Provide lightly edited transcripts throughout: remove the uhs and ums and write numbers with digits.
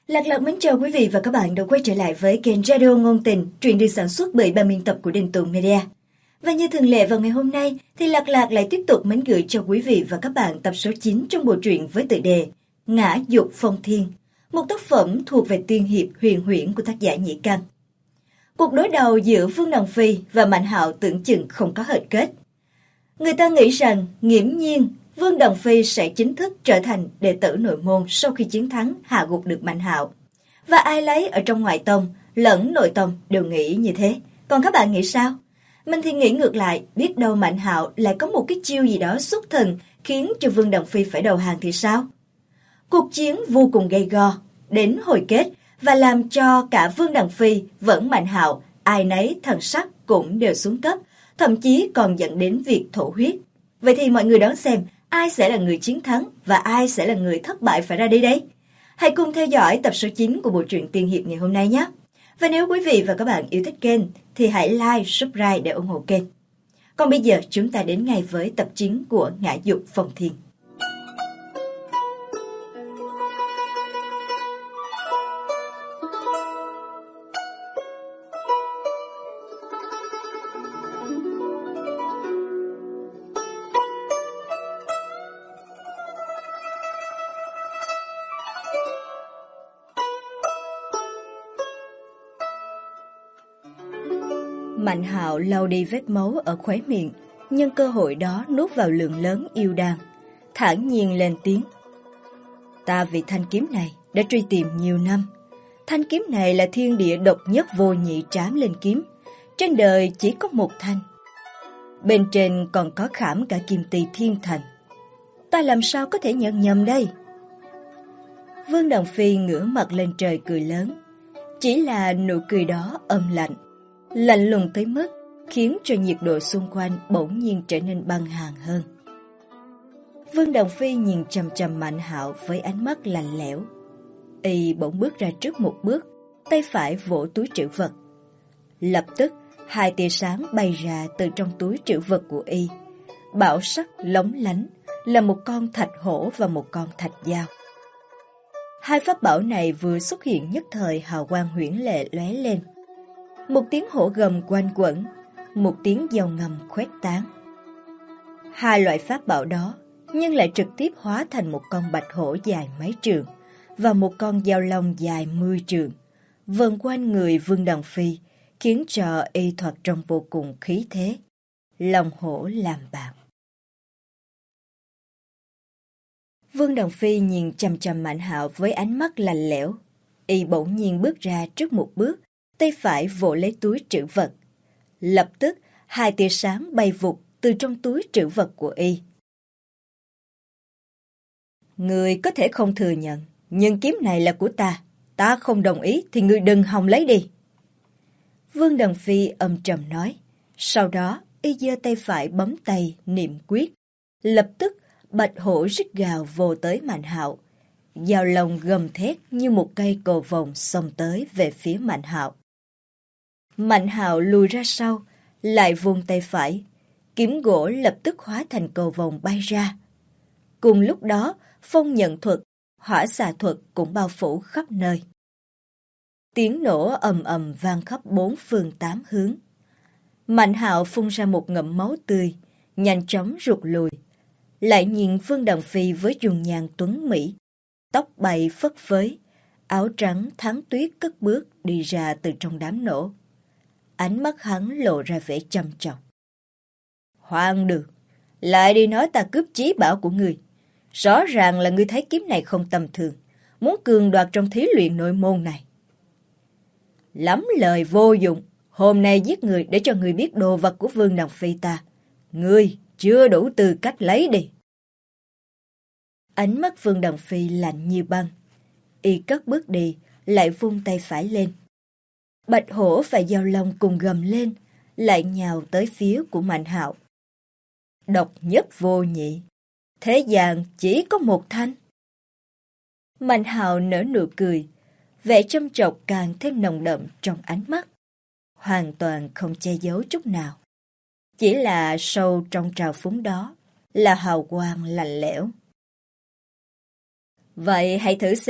Lạc Lạc mến chào quý vị và các bạn đã quay trở lại với kênh Radio Ngôn Tình, truyện được sản xuất bởi ban biên tập của Đình Tùng Media. Và như thường lệ vào ngày hôm nay thì Lạc Lạc lại tiếp tục mến gửi cho quý vị và các bạn tập số 9 trong bộ truyện với tựa đề Ngã Dục Phong Thiên, một tác phẩm thuộc về tiên hiệp huyền huyễn của tác giả Nhĩ Căn. Cuộc đối đầu giữa Vương Đồng Phi và Mạnh Hạo tưởng chừng không có hệt kết. Người ta nghĩ rằng nghiễm nhiên Vương Đồng Phi sẽ chính thức trở thành đệ tử nội môn sau khi chiến thắng hạ gục được Mạnh Hạo. Và ai lấy ở trong ngoại tông lẫn nội tông đều nghĩ như thế. Còn các bạn nghĩ sao? Mình thì nghĩ ngược lại, biết đâu Mạnh Hạo lại có một cái chiêu gì đó xuất thần khiến cho Vương Đồng Phi phải đầu hàng thì sao? Cuộc chiến vô cùng gay go, đến hồi kết và làm cho cả Vương Đồng Phi vẫn Mạnh Hạo, ai nấy thần sắc cũng đều xuống cấp, thậm chí còn dẫn đến việc thổ huyết. Vậy thì mọi người đón xem ai sẽ là người chiến thắng và ai sẽ là người thất bại phải ra đi đấy. Hãy cùng theo dõi tập số 9 của bộ truyện tiên hiệp ngày hôm nay nhé. Và nếu quý vị và các bạn yêu thích kênh thì hãy like, subscribe để ủng hộ kênh. Còn bây giờ chúng ta đến ngay với tập 9 của Ngã Dục Phong Thiên. Mạnh Hạo lau đi vết máu ở khóe miệng, nhân cơ hội đó nuốt vào lượng lớn yêu đan, thản nhiên lên tiếng. Ta vì thanh kiếm này đã truy tìm nhiều năm. Thanh kiếm này là thiên địa độc nhất vô nhị trảm lên kiếm. Trên đời chỉ có một thanh. Bên trên còn có khảm cả kim tỳ thiên thành. Ta làm sao có thể nhận nhầm đây? Vương Đồng Phi ngửa mặt lên trời cười lớn. Chỉ là nụ cười đó âm lạnh, lạnh lùng tới mức khiến cho nhiệt độ xung quanh bỗng nhiên trở nên băng hàn hơn. Vương Đồng Phi nhìn chằm chằm Mạnh Hạo với ánh mắt lạnh lẽo. Y bỗng bước ra trước một bước, tay phải vỗ túi trữ vật. Lập tức, hai tia sáng bay ra từ trong túi trữ vật của Y. Bảo sắc lóng lánh là một con thạch hổ và một con thạch dao. Hai pháp bảo này vừa xuất hiện nhất thời hào quang huyễn lệ lóe lên. Một tiếng hổ gầm quanh quẩn, một tiếng dao ngầm khuếch tán. Hai loại pháp bảo đó nhưng lại trực tiếp hóa thành một con bạch hổ dài mấy trượng và một con dao long dài 10 trượng, vần quanh người Vương Đồng Phi, khiến cho Y thoạt trông vô cùng khí thế. Long hổ làm bạn. Vương Đồng Phi nhìn chằm chằm Mạnh Hạo với ánh mắt lạnh lẽo. Y bỗng nhiên bước ra trước một bước, tay phải vỗ lấy túi trữ vật. Lập tức, hai tia sáng bay vụt từ trong túi trữ vật của Y. Người có thể không thừa nhận, nhưng kiếm này là của ta. Ta không đồng ý thì người đừng hòng lấy đi. Vương Đồng Phi âm trầm nói. Sau đó, Y giơ tay phải bấm tay, niệm quyết. Lập tức, bạch hổ rít gào vô tới Mạnh Hạo. Dao long gầm thét như một cây cầu vồng xông tới về phía Mạnh Hạo. Mạnh Hạo lùi ra sau, lại vung tay phải. Kiếm gỗ lập tức hóa thành cầu vồng bay ra. Cùng lúc đó, phong nhận thuật, hỏa xà thuật cũng bao phủ khắp nơi. Tiếng nổ ầm ầm vang khắp bốn phương tám hướng. Mạnh Hạo phun ra một ngụm máu tươi, nhanh chóng rụt lùi. Lại nhìn Vương Đồng Phi với dung nhan tuấn mỹ, tóc bay phất phới, áo trắng thắng tuyết cất bước đi ra từ trong đám nổ. Ánh mắt hắn lộ ra vẻ chăm chọc. Hoang đường, lại đi nói ta cướp chí bảo của ngươi. Rõ ràng là ngươi thấy kiếm này không tầm thường, muốn cường đoạt trong thí luyện nội môn này. Lắm lời vô dụng, hôm nay giết người để cho ngươi biết đồ vật của Vương Đồng Phi ta. Ngươi chưa đủ tư cách lấy đi. Ánh mắt Vương Đồng Phi lạnh như băng. Y cất bước đi, lại vung tay phải lên. Bạch hổ và dao long cùng gầm lên, lại nhào tới phía của Mạnh Hạo. Độc nhất vô nhị, thế gian chỉ có một thanh. Mạnh Hạo nở nụ cười, vẻ châm chọc càng thêm nồng đậm trong ánh mắt, hoàn toàn không che giấu chút nào. Chỉ là sâu trong trào phúng đó là hào quang lạnh lẽo. Vậy hãy thử xem,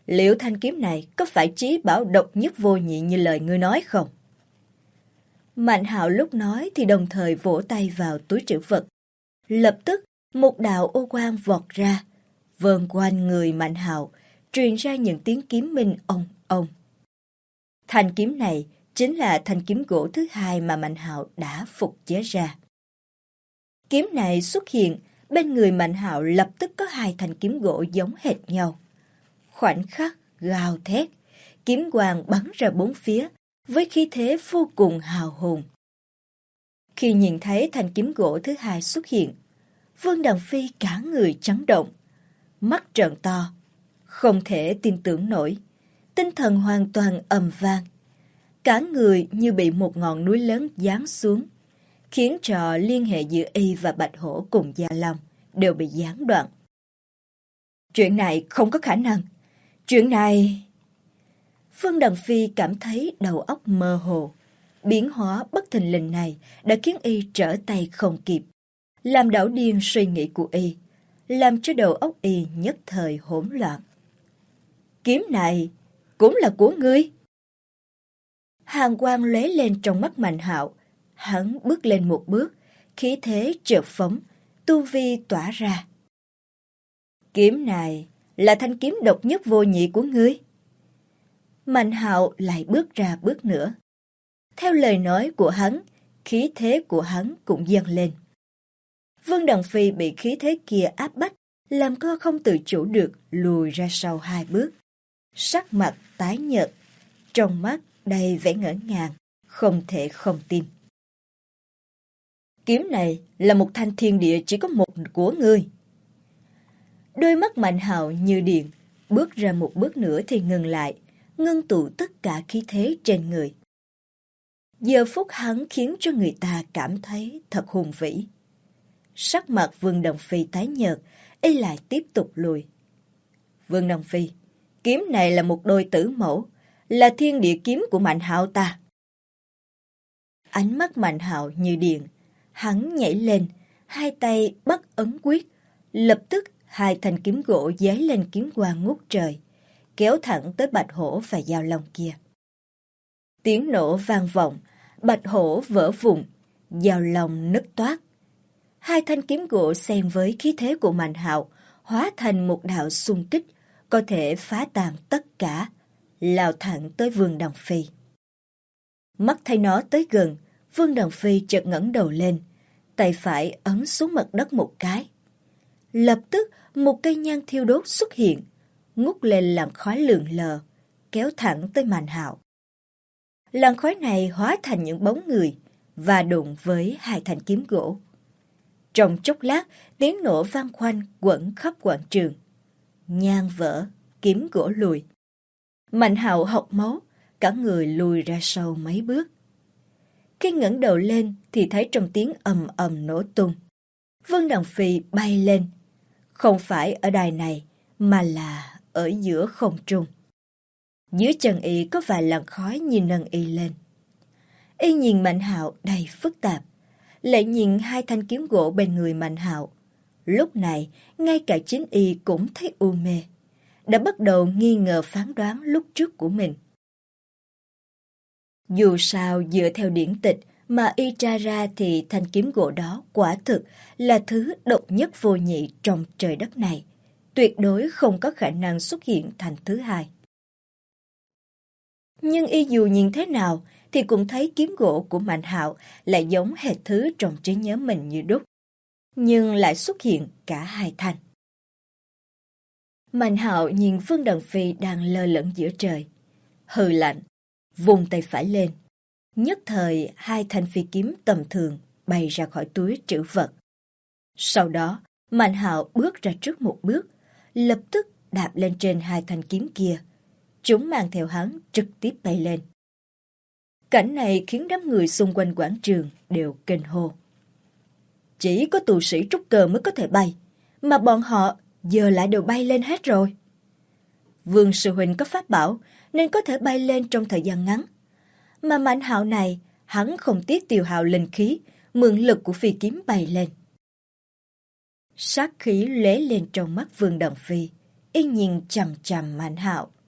liệu thanh kiếm này có phải chí bảo độc nhất vô nhị như lời ngươi nói không? Mạnh Hạo lúc nói thì đồng thời vỗ tay vào túi trữ vật. Lập tức, một đạo ô quang vọt ra, vờn quanh người Mạnh Hạo, truyền ra những tiếng kiếm minh ong ong. Thanh kiếm này chính là thanh kiếm gỗ thứ hai mà Mạnh Hạo đã phục chế ra. Kiếm này xuất hiện, bên người Mạnh Hạo lập tức có hai thanh kiếm gỗ giống hệt nhau. Khoảnh khắc gào thét, kiếm quang bắn ra bốn phía, với khí thế vô cùng hào hùng. Khi nhìn thấy thanh kiếm gỗ thứ hai xuất hiện, Vương Đằng Phi cả người chấn động, mắt trợn to, không thể tin tưởng nổi, tinh thần hoàn toàn ầm vang. Cả người như bị một ngọn núi lớn giáng xuống, khiến cho liên hệ giữa y và Bạch Hổ cùng Gia Long đều bị gián đoạn. Chuyện này không có khả năng. Chuyện này... Vương Đằng Phi cảm thấy đầu óc mơ hồ. Biến hóa bất thình lình này đã khiến y trở tay không kịp, làm đảo điên suy nghĩ của y, làm cho đầu óc y nhất thời hỗn loạn. Kiếm này cũng là của ngươi. Hàn quang lóe lên trong mắt Mạnh Hạo, hắn bước lên một bước, khí thế chợt phóng, tu vi tỏa ra. Kiếm này là thanh kiếm độc nhất vô nhị của ngươi. Mạnh Hạo lại bước ra bước nữa. Theo lời nói của hắn, khí thế của hắn cũng dâng lên. Vương Đằng Phi bị khí thế kia áp bách, làm cô không tự chủ được lùi ra sau hai bước. Sắc mặt tái nhợt, trong mắt đầy vẻ ngỡ ngàng, không thể không tin. Kiếm này là một thanh thiên địa chỉ có một của ngươi. Đôi mắt Mạnh Hạo như điện, bước ra một bước nữa thì ngừng lại, ngưng tụ tất cả khí thế trên người. Giờ phút hắn khiến cho người ta cảm thấy thật hùng vĩ. Sắc mặt Vương Đằng Phi tái nhợt, y lại tiếp tục lùi. Vương Đằng Phi, kiếm này là một đôi tử mẫu, là thiên địa kiếm của Mạnh Hạo ta. Ánh mắt Mạnh Hạo như điện, hắn nhảy lên, hai tay bắt ấn quyết, lập tức hai thanh kiếm gỗ giấy lên kiếm quang ngút trời, kéo thẳng tới Bạch Hổ và Giao Long kia. Tiếng nổ vang vọng, Bạch Hổ vỡ vụn, Giao Long nứt toác. Hai thanh kiếm gỗ xen với khí thế của Mạnh Hạo, hóa thành một đạo xung kích, có thể phá tan tất cả, lao thẳng tới Vương Đằng Phi. Mắt thấy nó tới gần, Vương Đằng Phi chợt ngẩng đầu lên, tay phải ấn xuống mặt đất một cái. Lập tức, một cây nhang thiêu đốt xuất hiện, ngút lên làn khói lượn lờ, kéo thẳng tới Mạnh Hạo. Làn khói này hóa thành những bóng người và đụng với hai thanh kiếm gỗ. Trong chốc lát, tiếng nổ vang khoanh quẩn khắp quảng trường. Nhang vỡ, kiếm gỗ lùi. Mạnh Hạo hộc máu, cả người lùi ra sau mấy bước. Khi ngẩng đầu lên thì thấy trong tiếng ầm ầm nổ tung. Vương Đằng Phi bay lên, không phải ở đài này mà là ở giữa không trung. Dưới chân y có vài làn khói nhìn nâng y lên. Y nhìn Mạnh Hạo đầy phức tạp, lại nhìn hai thanh kiếm gỗ bên người Mạnh Hạo. Lúc này, ngay cả chính y cũng thấy u mê, đã bắt đầu nghi ngờ phán đoán lúc trước của mình. Dù sao, dựa theo điển tịch mà y tra ra thì thanh kiếm gỗ đó quả thực là thứ độc nhất vô nhị trong trời đất này, tuyệt đối không có khả năng xuất hiện thành thứ hai. Nhưng y dù nhìn thế nào thì cũng thấy kiếm gỗ của Mạnh Hạo lại giống hệt thứ trong trí nhớ mình như đúc, nhưng lại xuất hiện cả hai thanh. Mạnh Hạo nhìn Vương Đằng Phi đang lơ lửng giữa trời, hừ lạnh, vùng tay phải lên. Nhất thời hai thanh phi kiếm tầm thường bay ra khỏi túi trữ vật. Sau đó, Mạnh Hạo bước ra trước một bước, lập tức đạp lên trên hai thanh kiếm kia. Chúng mang theo hắn trực tiếp bay lên. Cảnh này khiến đám người xung quanh quảng trường đều kinh hô. Chỉ có tù sĩ trúc cơ mới có thể bay, mà bọn họ giờ lại đều bay lên hết rồi. Vương sư huynh có pháp bảo nên có thể bay lên trong thời gian ngắn. Mà Mạnh Hạo này, hắn không tiếc tiêu hao linh khí, mượn lực của phi kiếm bay lên. Sát khí lóe lên trong mắt Vương Đằng Phi, y nhìn chằm chằm Mạnh Hạo.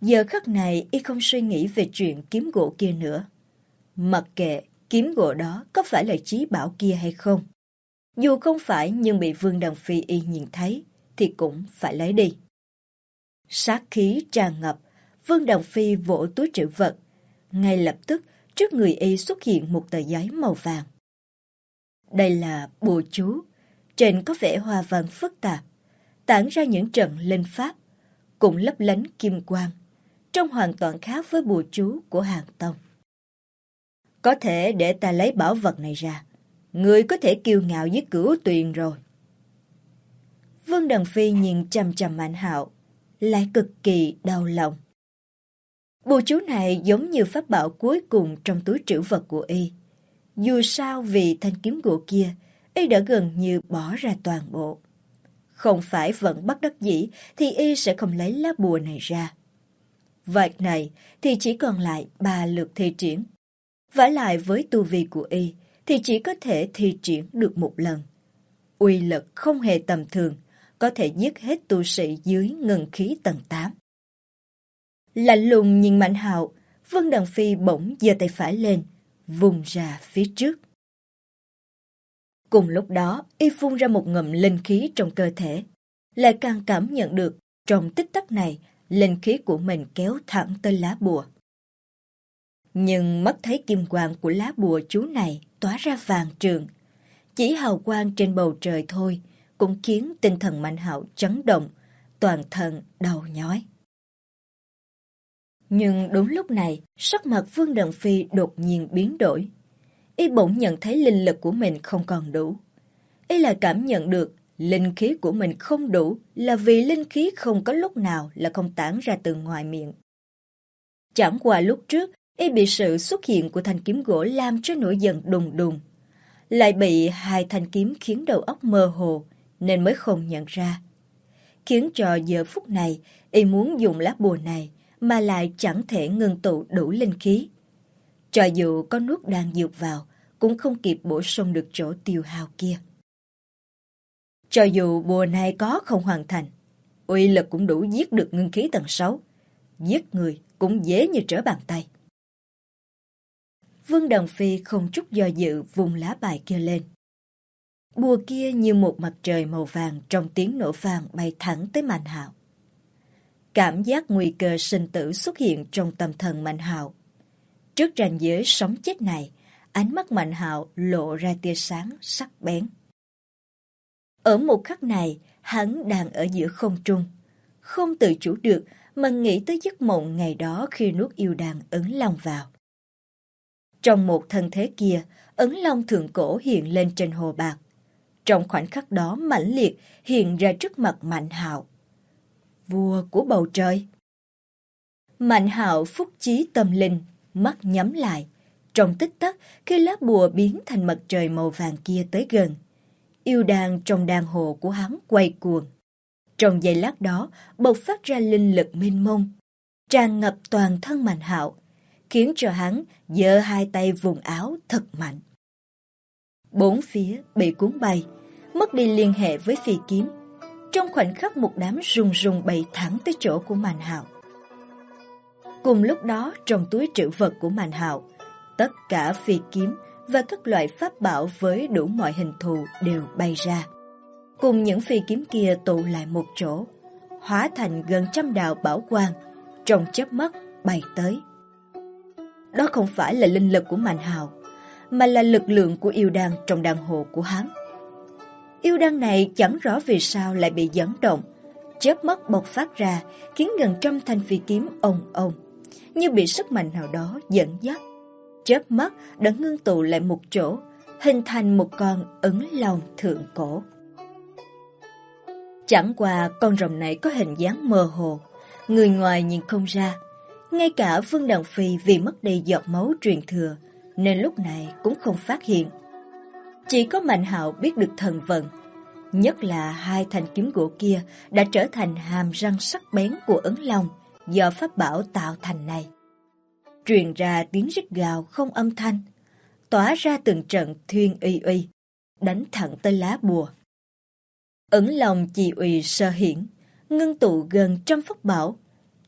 Giờ khắc này y không suy nghĩ về chuyện kiếm gỗ kia nữa. Mặc kệ kiếm gỗ đó có phải là chí bảo kia hay không. Dù không phải nhưng bị Vương Đằng Phi y nhìn thấy thì cũng phải lấy đi. Sát khí tràn ngập, Vương Đằng Phi vỗ túi trữ vật. Ngay lập tức trước người y xuất hiện một tờ giấy màu vàng. Đây là bùa chú, trên có vẻ hoa văn phức tạp, tản ra những trận linh pháp, cũng lấp lánh kim quang, trông hoàn toàn khác với bùa chú của Hàn Tông. Có thể để ta lấy bảo vật này ra, người có thể kiêu ngạo với Cửu Tuyền rồi. Vương Đằng Phi nhìn chằm chằm Mạnh Hạo, lại cực kỳ đau lòng. Bùa chú này giống như pháp bảo cuối cùng trong túi trữ vật của y. Dù sao vì thanh kiếm gỗ kia, y đã gần như bỏ ra toàn bộ. Không phải vẫn bất đắc dĩ thì y sẽ không lấy lá bùa này ra. Vậy này thì chỉ còn lại 3 lượt thi triển. Vả lại với tu vi của y thì chỉ có thể thi triển được một lần. Uy lực không hề tầm thường, có thể giết hết tu sĩ dưới ngân khí tầng 8. Lạnh lùng nhìn Mạnh Hạo, Vương Đằng Phi bỗng giơ tay phải lên, vùng ra phía trước. Cùng lúc đó, y phun ra một ngụm linh khí trong cơ thể, lại càng cảm nhận được trong tích tắc này, linh khí của mình kéo thẳng tới lá bùa. Nhưng mắt thấy kim quang của lá bùa chú này tỏa ra vàng trường, chỉ hào quang trên bầu trời thôi cũng khiến tinh thần Mạnh Hạo chấn động, toàn thân đau nhói. Nhưng đúng lúc này, sắc mặt Vương Đằng Phi đột nhiên biến đổi. Y bỗng nhận thấy linh lực của mình không còn đủ. Y lại cảm nhận được linh khí của mình không đủ là vì linh khí không có lúc nào là không tản ra từ ngoài miệng. Chẳng qua lúc trước, y bị sự xuất hiện của thanh kiếm gỗ làm cho nổi giận đùng đùng. Lại bị 2 thanh kiếm khiến đầu óc mơ hồ nên mới không nhận ra. Khiến cho giờ phút này, y muốn dùng lá bùa này mà lại chẳng thể ngưng tụ đủ linh khí. Cho dù có nuốt đan dược vào, cũng không kịp bổ sung được chỗ tiêu hao kia. Cho dù bùa này có không hoàn thành, uy lực cũng đủ giết được ngưng khí tầng 6. Giết người cũng dễ như trở bàn tay. Vương Đằng Phi không chút do dự vùng lá bài kia lên. Bùa kia như một mặt trời màu vàng trong tiếng nổ vàng bay thẳng tới Mạnh Hạo. Cảm giác nguy cơ sinh tử xuất hiện trong tâm thần Mạnh Hạo. Trước ranh giới sống chết này, ánh mắt Mạnh Hạo lộ ra tia sáng sắc bén. Ở một khắc này, hắn đang ở giữa không trung, không tự chủ được mà nghĩ tới giấc mộng ngày đó khi nuốt yêu đan ấn long vào. Trong một thân thế kia, ấn long thượng cổ hiện lên trên hồ bạc. Trong khoảnh khắc đó mãnh liệt hiện ra trước mặt Mạnh Hạo. Vua của bầu trời. Mạnh Hạo phúc chí tâm linh, mắt nhắm lại. Trong tích tắc, khi lá bùa biến thành mặt trời màu vàng kia tới gần, yêu đan trong đan hồ của hắn quay cuồng. Trong giây lát đó, bộc phát ra linh lực mênh mông, tràn ngập toàn thân Mạnh Hạo, khiến cho hắn giơ 2 tay vùng áo thật mạnh. 4 phía bị cuốn bay, mất đi liên hệ với phi kiếm. Trong khoảnh khắc một đám rung rung bay thẳng tới chỗ của Mạnh Hạo. Cùng lúc đó, trong túi trữ vật của Mạnh Hạo, tất cả phi kiếm và các loại pháp bảo với đủ mọi hình thù đều bay ra. Cùng những phi kiếm kia tụ lại một chỗ, hóa thành gần 100 đạo bảo quang, trong chớp mắt bay tới. Đó không phải là linh lực của Mạnh Hạo, mà là lực lượng của yêu đan trong đan hồ của hắn. Yêu đan này chẳng rõ vì sao lại bị dẫn động, chớp mắt bộc phát ra, khiến gần 100 thanh phi kiếm ong ong, như bị sức mạnh nào đó dẫn dắt. Chớp mắt đã ngưng tụ lại một chỗ, hình thành một con ấn long thượng cổ. Chẳng qua con rồng này có hình dáng mơ hồ, người ngoài nhìn không ra. Ngay cả Vương Đằng Phi vì mất đi giọt máu truyền thừa, nên lúc này cũng không phát hiện. Chỉ có Mạnh Hạo biết được thần vận, nhất là 2 thanh kiếm gỗ kia đã trở thành hàm răng sắc bén của ấn long do pháp bảo tạo thành này. Truyền ra tiếng rít gào không âm thanh, tỏa ra từng trận thuyên uy uy, đánh thẳng tới lá bùa. Ấn long chi uy sơ hiển, ngưng tụ gần 100 pháp bảo,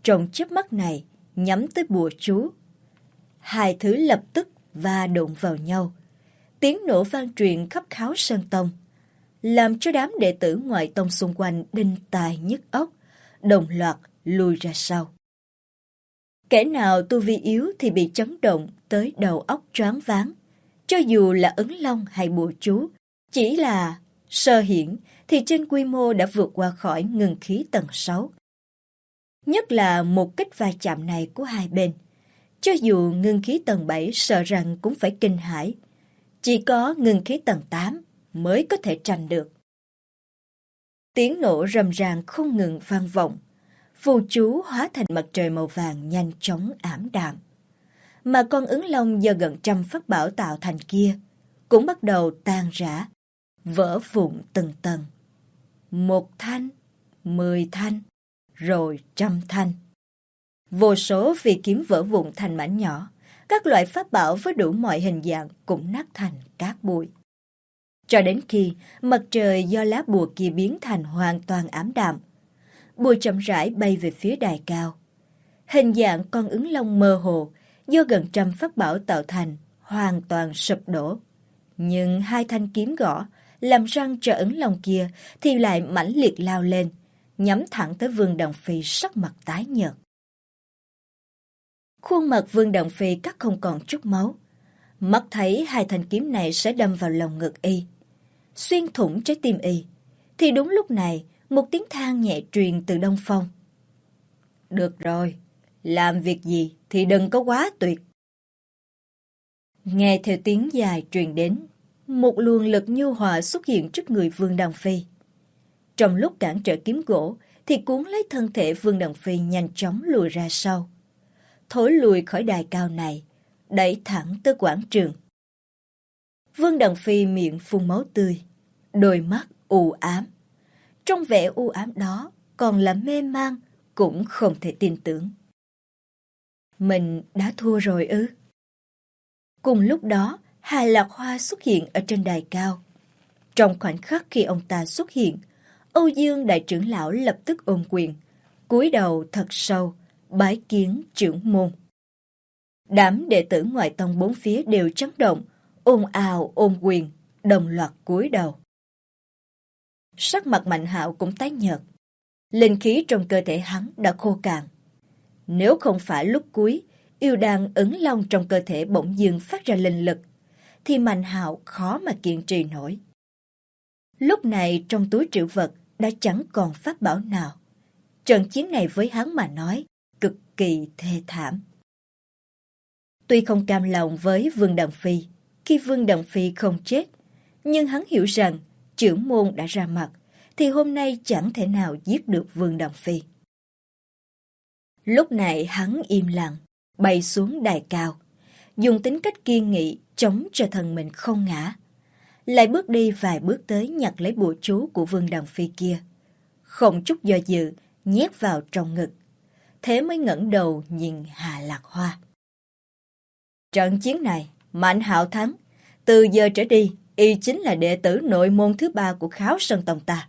trong chớp mắt này nhắm tới bùa chú. Hai thứ lập tức va đụng vào nhau. Tiếng nổ vang truyền khắp Kháo Sơn Tông, làm cho đám đệ tử ngoại tông xung quanh đinh tai nhức óc, đồng loạt lùi ra sau. Kẻ nào tu vi yếu thì bị chấn động tới đầu óc choáng váng. Cho dù là Ứng Long hay bùa chú, chỉ là sơ hiển thì trên quy mô đã vượt qua khỏi ngưng khí tầng 6. Nhất là một kích va chạm này của hai bên, cho dù ngưng khí tầng 7 sợ rằng cũng phải kinh hãi, chỉ có ngưng khí tầng 8 mới có thể tranh được. Tiếng nổ rầm ràng không ngừng vang vọng, phù chú hóa thành mặt trời màu vàng nhanh chóng ảm đạm. Mà con Ứng Long do gần trăm pháp bảo tạo thành kia cũng bắt đầu tan rã, vỡ vụn từng tầng. 1 thanh, 10 thanh, rồi 100 thanh. Vô số phi kiếm vỡ vụn thành mảnh nhỏ, các loại pháp bảo với đủ mọi hình dạng cũng nát thành cát bụi. Cho đến khi mặt trời do lá bùa kia biến thành hoàn toàn ảm đạm, bùa chậm rãi bay về phía đài cao. Hình dạng con Ứng Long mơ hồ do gần trăm pháp bảo tạo thành hoàn toàn sụp đổ. Nhưng hai thanh kiếm gõ làm răng cho Ứng Long kia thì lại mãnh liệt lao lên, nhắm thẳng tới Vương Đồng Phi sắc mặt tái nhợt. Khuôn mặt Vương Đồng Phi cắt không còn chút máu. Mắt thấy hai thanh kiếm này sẽ đâm vào lồng ngực y, xuyên thủng trái tim y, thì đúng lúc này một tiếng than nhẹ truyền từ Đông Phong. Được rồi, làm việc gì thì đừng có quá tuyệt. Nghe theo tiếng dài truyền đến, một luồng lực nhu hòa xuất hiện trước người Vương Đồng Phi. Trong lúc cản trở kiếm gỗ thì cuốn lấy thân thể Vương Đồng Phi nhanh chóng lùi ra sau, thối lùi khỏi đài cao này, đẩy thẳng tới quảng trường. Vương Đồng Phi miệng phun máu tươi, đôi mắt u ám. Trong vẻ u ám đó còn là mê man, cũng không thể tin tưởng. Mình đã thua rồi ư? Cùng lúc đó, Hà Lạc Hoa xuất hiện ở trên đài cao. Trong khoảnh khắc khi ông ta xuất hiện, Âu Dương đại trưởng lão lập tức ôm quyền, cúi đầu thật sâu, bái kiến trưởng môn. Đám đệ tử ngoại tông bốn phía đều chấn động, ồn ào ôm quyền, đồng loạt cúi đầu. Sắc mặt Mạnh Hạo cũng tái nhợt. Linh khí trong cơ thể hắn đã khô cạn. Nếu không phải lúc cuối, yêu đan Ứng Long trong cơ thể bỗng dưng phát ra linh lực, thì Mạnh Hạo khó mà kiên trì nổi. Lúc này trong túi trữ vật đã chẳng còn pháp bảo nào. Trận chiến này với hắn mà nói cực kỳ thê thảm. Tuy không cam lòng với Vương Đồng Phi khi Vương Đồng Phi không chết, nhưng hắn hiểu rằng trưởng môn đã ra mặt thì hôm nay chẳng thể nào giết được Vương Đồng Phi. Lúc này hắn im lặng, bay xuống đài cao, dùng tính cách kiên nghị chống cho thân mình không ngã. Lại bước đi vài bước tới nhặt lấy bùa chú của Vương Đồng Phi kia, không chút do dự nhét vào trong ngực. Thế mới ngẩng đầu nhìn Hà Lạc Hoa. Trận chiến này, Mạnh Hạo thắng. Từ giờ trở đi, y chính là đệ tử nội môn thứ 3 của Kháo Sơn Tông ta.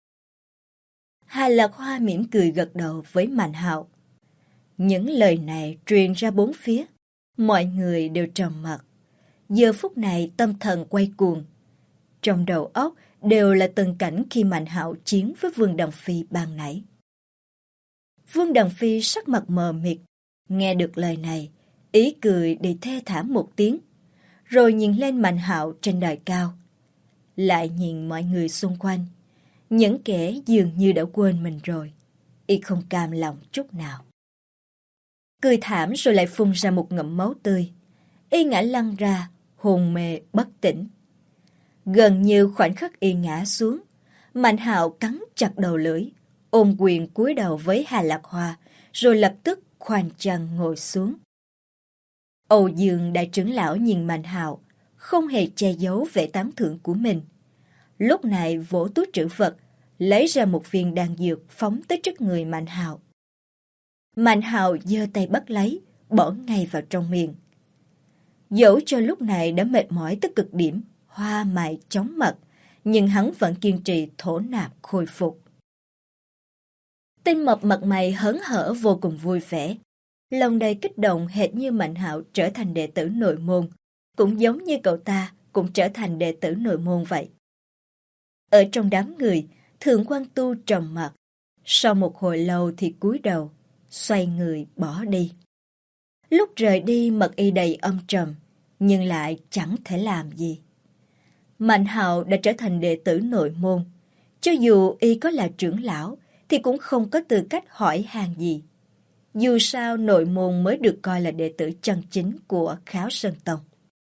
Hà Lạc Hoa mỉm cười gật đầu với Mạnh Hạo. Những lời này truyền ra bốn phía, mọi người đều trầm mặc. Giờ phút này tâm thần quay cuồng. Trong đầu óc đều là từng cảnh khi Mạnh Hạo chiến với Vương Đồng Phi ban nãy. Vương Đồng Phi sắc mặt mờ mịt, nghe được lời này, ý cười để thê thảm một tiếng, rồi nhìn lên Mạnh Hạo trên đài cao. Lại nhìn mọi người xung quanh, những kẻ dường như đã quên mình rồi, y không cam lòng chút nào. Cười thảm rồi lại phun ra một ngụm máu tươi, y ngã lăn ra, hôn mê bất tỉnh. Gần như khoảnh khắc y ngã xuống, Mạnh Hạo cắn chặt đầu lưỡi, ôm quyền cúi đầu với Hà Lạc Hoa, rồi lập tức khoanh chân ngồi xuống. Âu Dương đại trưởng lão nhìn Mạnh Hạo, không hề che giấu vẻ tán thưởng của mình. Lúc này vỗ túi trữ vật, lấy ra một viên đan dược phóng tới trước người Mạnh Hạo. Mạnh Hạo giơ tay bắt lấy, bỏ ngay vào trong miệng. Dẫu cho lúc này đã mệt mỏi tới cực điểm, hoa mày chóng mặt, nhưng hắn vẫn kiên trì thổ nạp khôi phục. Tên mập mặt mày hớn hở vô cùng vui vẻ. Lòng đầy kích động hệt như Mạnh Hạo trở thành đệ tử nội môn, cũng giống như cậu ta cũng trở thành đệ tử nội môn vậy. Ở trong đám người, Thượng Quan Tu trầm mặt, sau một hồi lâu thì cúi đầu, xoay người bỏ đi. Lúc rời đi Mật Y đầy âm trầm, nhưng lại chẳng thể làm gì. Mạnh Hạo đã trở thành đệ tử nội môn, cho dù y có là trưởng lão thì cũng không có tư cách hỏi han gì. Dù sao nội môn mới được coi là đệ tử chân chính của Kháo Sơn Tông.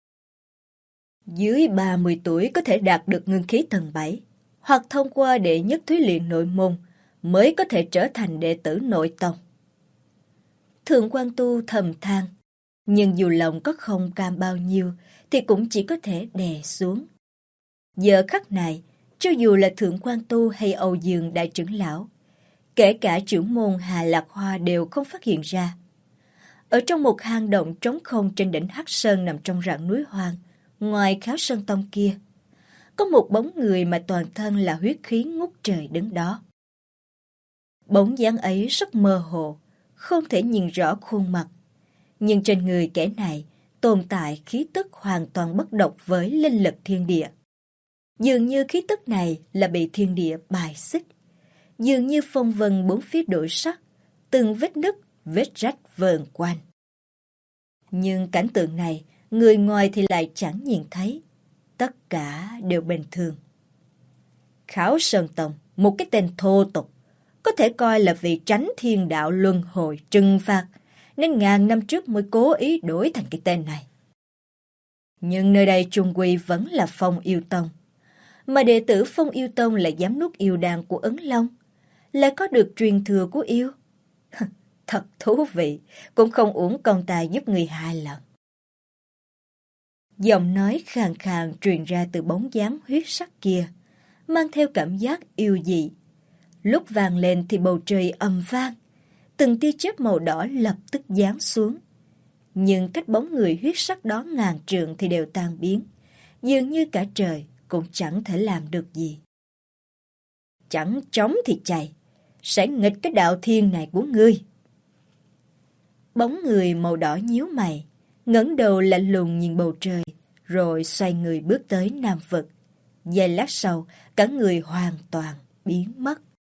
Dưới 30 tuổi có thể đạt được ngưng khí tầng 7, hoặc thông qua đệ nhất thí luyện nội môn mới có thể trở thành đệ tử nội tông. Thượng Quan Tu thầm than, nhưng dù lòng có không cam bao nhiêu thì cũng chỉ có thể đè xuống. Giờ khắc này, cho dù là Thượng Quan Tu hay Âu Dương đại trưởng lão, kể cả trưởng môn Hà Lạc Hoa đều không phát hiện ra. Ở trong một hang động trống không trên đỉnh Hắc Sơn nằm trong rặng núi hoang, ngoài Kháo Sơn Tông kia, có một bóng người mà toàn thân là huyết khí ngút trời đứng đó. Bóng dáng ấy rất mơ hồ, không thể nhìn rõ khuôn mặt, nhưng trên người kẻ này tồn tại khí tức hoàn toàn bất động với linh lực thiên địa. Dường như khí tức này là bị thiên địa bài xích, dường như phong vân bốn phía đổi sắc, từng vết nứt, vết rách vờn quanh. Nhưng cảnh tượng này, người ngoài thì lại chẳng nhìn thấy, tất cả đều bình thường. Kháo Sơn Tông, một cái tên thô tục, có thể coi là vì tránh thiên đạo luân hồi trừng phạt, nên ngàn năm trước mới cố ý đổi thành cái tên này. Nhưng nơi đây chung quy vẫn là Phong Yêu Tông, mà đệ tử Phong Yêu Tông là giám đốc yêu đàn của Ấn Long, lại có được truyền thừa của yêu. Thật thú vị, cũng không uổng công ta giúp người 2 lần. Giọng nói khàn khàn truyền ra từ bóng dáng huyết sắc kia, mang theo cảm giác yêu dị. Lúc vang lên thì bầu trời ầm vang, từng tia chớp màu đỏ lập tức giáng xuống. Nhưng cách bóng người huyết sắc đó ngàn trượng thì đều tan biến, dường như cả trời cũng chẳng thể làm được gì. Chẳng trống thì chạy, sẽ nghịch cái đạo thiên này của ngươi. Bóng người màu đỏ nhíu mày, ngẩng đầu lạnh lùng nhìn bầu trời, rồi xoay người bước tới Nam Vực. Giây lát sau, cả người hoàn toàn biến mất.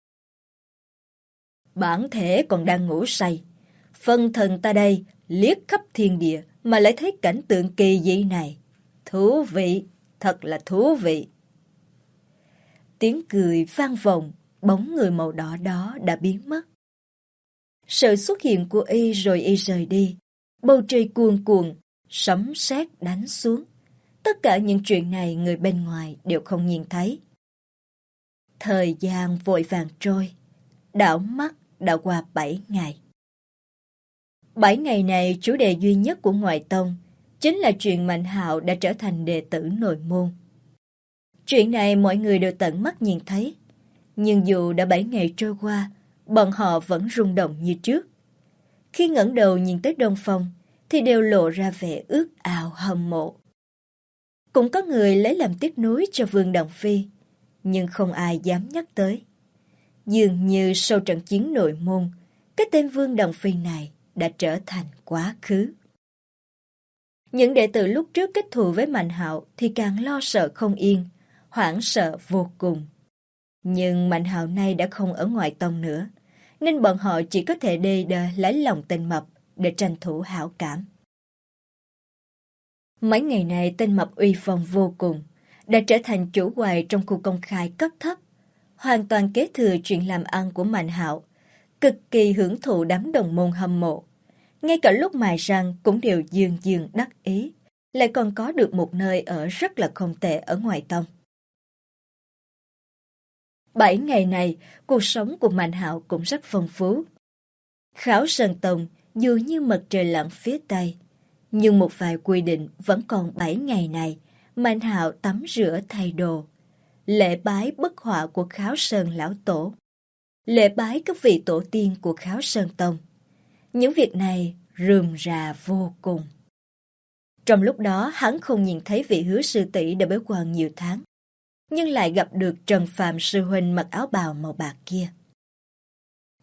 Bản thể còn đang ngủ say, phân thần ta đây liếc khắp thiên địa mà lại thấy cảnh tượng kỳ dị này. Thú vị, thật là thú vị. Tiếng cười vang vọng, bóng người màu đỏ đó đã biến mất. Sự xuất hiện của y rồi y rời đi, bầu trời cuồn cuộn, sấm sét đánh xuống. Tất cả những chuyện này người bên ngoài đều không nhìn thấy. Thời gian vội vàng trôi, đảo mắt đã qua 7 ngày. 7 ngày này chủ đề duy nhất của ngoại tông chính là chuyện Mạnh Hạo đã trở thành đệ tử nội môn. Chuyện này mọi người đều tận mắt nhìn thấy, nhưng dù đã 7 ngày trôi qua, bọn họ vẫn rung động như trước. Khi ngẩng đầu nhìn tới Đông Phong thì đều lộ ra vẻ ước ao hâm mộ. Cũng có người lấy làm tiếc nuối cho Vương Đồng Phi, nhưng không ai dám nhắc tới. Dường như sau trận chiến nội môn, cái tên Vương Đồng Phi này đã trở thành quá khứ. Những đệ tử lúc trước kết thù với Mạnh Hạo thì càng lo sợ không yên, hoảng sợ vô cùng. Nhưng Mạnh Hạo nay đã không ở ngoại tông nữa, nên bọn họ chỉ có thể đê đơ lấy lòng tên Mập để tranh thủ hảo cảm. Mấy ngày này tên Mập uy phong vô cùng, đã trở thành chủ quầy trong khu công khai cấp thấp, hoàn toàn kế thừa chuyện làm ăn của Mạnh Hạo, cực kỳ hưởng thụ đám đồng môn hâm mộ. Ngay cả lúc mài răng cũng đều dương dương đắc ý, lại còn có được một nơi ở rất là không tệ ở ngoại tông. 7 ngày này, cuộc sống của Mạnh Hạo cũng rất phong phú. Kháo Sơn Tông dù như mặt trời lặn phía Tây, nhưng một vài quy định vẫn còn 7 ngày này. Mạnh Hạo tắm rửa thay đồ, lễ bái bức họa của Kháo Sơn lão tổ, lễ bái các vị tổ tiên của Kháo Sơn Tông. Những việc này rườm rà vô cùng. Trong lúc đó hắn không nhìn thấy vị Hứa sư tỷ đã bế quan nhiều tháng, nhưng lại gặp được Trần Phạm sư huynh mặc áo bào màu bạc kia.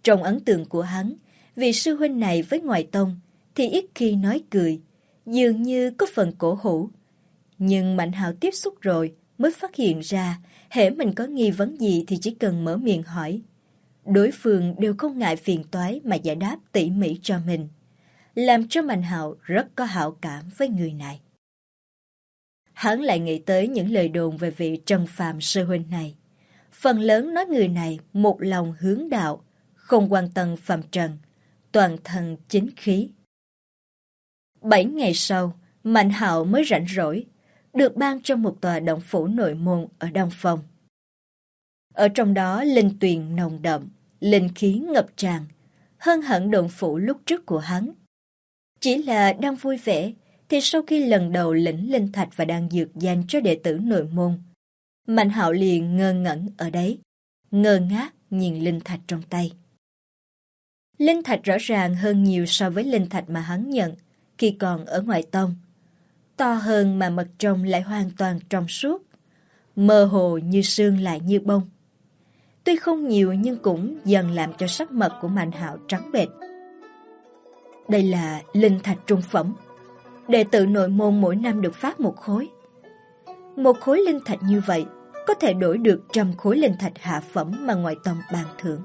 Trong ấn tượng của hắn, vị sư huynh này với ngoại tông thì ít khi nói cười, dường như có phần cổ hủ. Nhưng Mạnh Hạo tiếp xúc rồi mới phát hiện ra, hễ mình có nghi vấn gì thì chỉ cần mở miệng hỏi. Đối phương đều không ngại phiền toái mà giải đáp tỉ mỉ cho mình, làm cho Mạnh Hạo rất có hảo cảm với người này. Hắn lại nghĩ tới những lời đồn về vị Trần Phàm sư huynh này. Phần lớn nói người này một lòng hướng đạo, không quan tâm phàm trần, toàn thân chính khí. 7 ngày sau, Mạnh Hạo mới rảnh rỗi, được ban cho một tòa động phủ nội môn ở Đông Phong. Ở trong đó linh tuyền nồng đậm, linh khí ngập tràn, hơn hẳn động phủ lúc trước của hắn. Chỉ là đang vui vẻ, thì sau khi lần đầu lĩnh linh thạch và đan dược dành cho đệ tử nội môn, Mạnh Hạo liền ngơ ngẩn ở đấy, ngơ ngác nhìn linh thạch trong tay. Linh thạch rõ ràng hơn nhiều so với linh thạch mà hắn nhận khi còn ở ngoại tông. To hơn mà mật trong lại hoàn toàn trong suốt, mơ hồ như sương lại như bông. Tuy không nhiều nhưng cũng dần làm cho sắc mật của Mạnh Hạo trắng bệch. Đây là linh thạch trung phẩm. Đệ tử nội môn mỗi năm được phát một khối. Một khối linh thạch như vậy có thể đổi được 100 khối linh thạch hạ phẩm mà ngoại tông ban thưởng.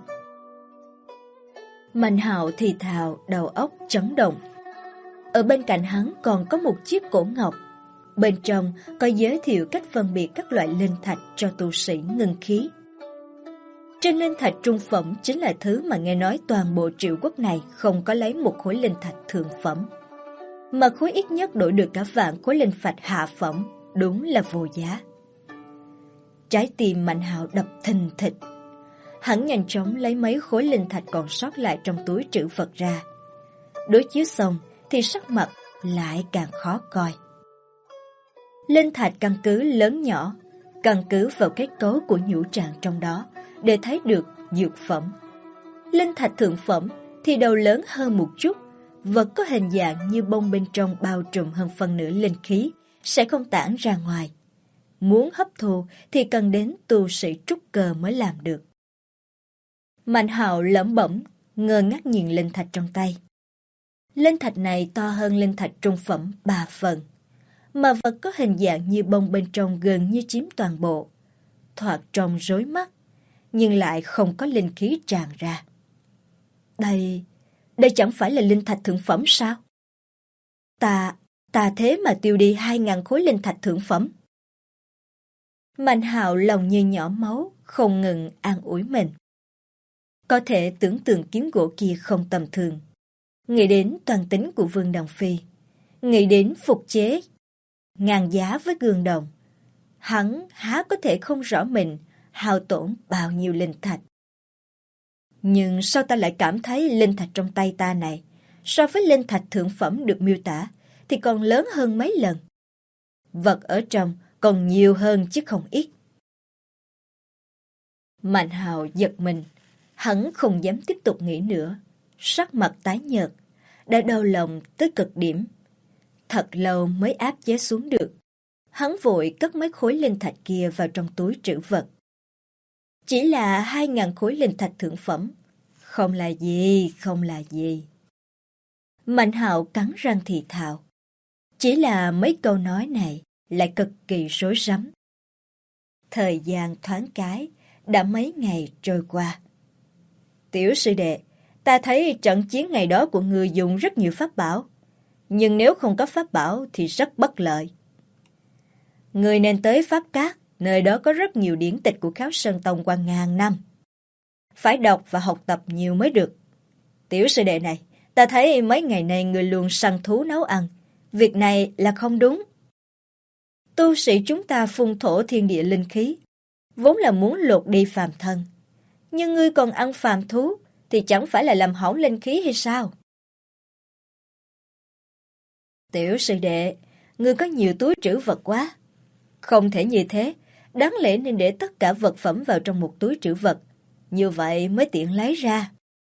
Mạnh Hạo thì thào, đầu óc chấn động. Ở bên cạnh hắn còn có một chiếc cổ ngọc. Bên trong có giới thiệu cách phân biệt các loại linh thạch cho tu sĩ ngưng khí. Trên linh thạch trung phẩm chính là thứ mà nghe nói toàn bộ Triệu Quốc này không có lấy một khối linh thạch thượng phẩm. Mà khối ít nhất đổi được cả vạn khối linh thạch hạ phẩm, đúng là vô giá. Trái tim Mạnh Hạo đập thình thịch. Hắn nhanh chóng lấy mấy khối linh thạch còn sót lại trong túi trữ vật ra. Đối chiếu xong thì sắc mặt lại càng khó coi. Linh thạch căn cứ lớn nhỏ, căn cứ vào kết cấu của nhũ trạng trong đó để thấy được dược phẩm. Linh thạch thượng phẩm thì đầu lớn hơn một chút, vật có hình dạng như bông bên trong bao trùm hơn phần nửa linh khí, sẽ không tản ra ngoài. Muốn hấp thu thì cần đến tu sĩ trúc cơ mới làm được. Mạnh Hạo lẩm bẩm, ngơ ngác nhìn linh thạch trong tay. Linh thạch này to hơn linh thạch trung phẩm 3 phần, mà vật có hình dạng như bông bên trong gần như chiếm toàn bộ. Thoạt trông rối mắt, nhưng lại không có linh khí tràn ra. Đây chẳng phải là linh thạch thượng phẩm sao? Ta thế mà tiêu đi 2.000 khối linh thạch thượng phẩm. Mạnh Hạo lòng như nhỏ máu, không ngừng an ủi mình. Có thể tưởng tượng kiếm gỗ kia không tầm thường. Nghĩ đến toàn tính của Vương Đồng Phi, nghĩ đến phục chế ngang giá với gương đồng, hắn há có thể không rõ mình hao tổn bao nhiêu linh thạch. Nhưng sao ta lại cảm thấy linh thạch trong tay ta này so với linh thạch thượng phẩm được miêu tả thì còn lớn hơn mấy lần. Vật ở trong còn nhiều hơn chứ không ít. Mạnh Hạo giật mình, hắn không dám tiếp tục nghĩ nữa, sắc mặt tái nhợt, đã đau lòng tới cực điểm. Thật lâu mới áp chế xuống được. Hắn vội cất mấy khối linh thạch kia vào trong túi trữ vật. Chỉ là 2.000 khối linh thạch thượng phẩm, không là gì. Mạnh Hạo cắn răng thì thào. Chỉ là mấy câu nói này lại cực kỳ rối rắm. Thời gian thoáng cái, đã mấy ngày trôi qua. Tiểu sư đệ, ta thấy trận chiến ngày đó của ngươi dùng rất nhiều pháp bảo. Nhưng nếu không có pháp bảo thì rất bất lợi. Ngươi nên tới Pháp Cát, nơi đó có rất nhiều điển tịch của Kháo Sơn Tông qua ngàn năm. Phải đọc và học tập nhiều mới được. Tiểu sư đệ này, ta thấy mấy ngày nay ngươi luôn săn thú nấu ăn. Việc này là không đúng. Tu sĩ chúng ta phun thổ thiên địa linh khí, vốn là muốn lột đi phàm thân. Nhưng ngươi còn ăn phàm thú, thì chẳng phải là làm hỏng linh khí hay sao? Tiểu sư đệ, ngươi có nhiều túi trữ vật quá. Không thể như thế, đáng lẽ nên để tất cả vật phẩm vào trong một túi trữ vật. Như vậy mới tiện lấy ra.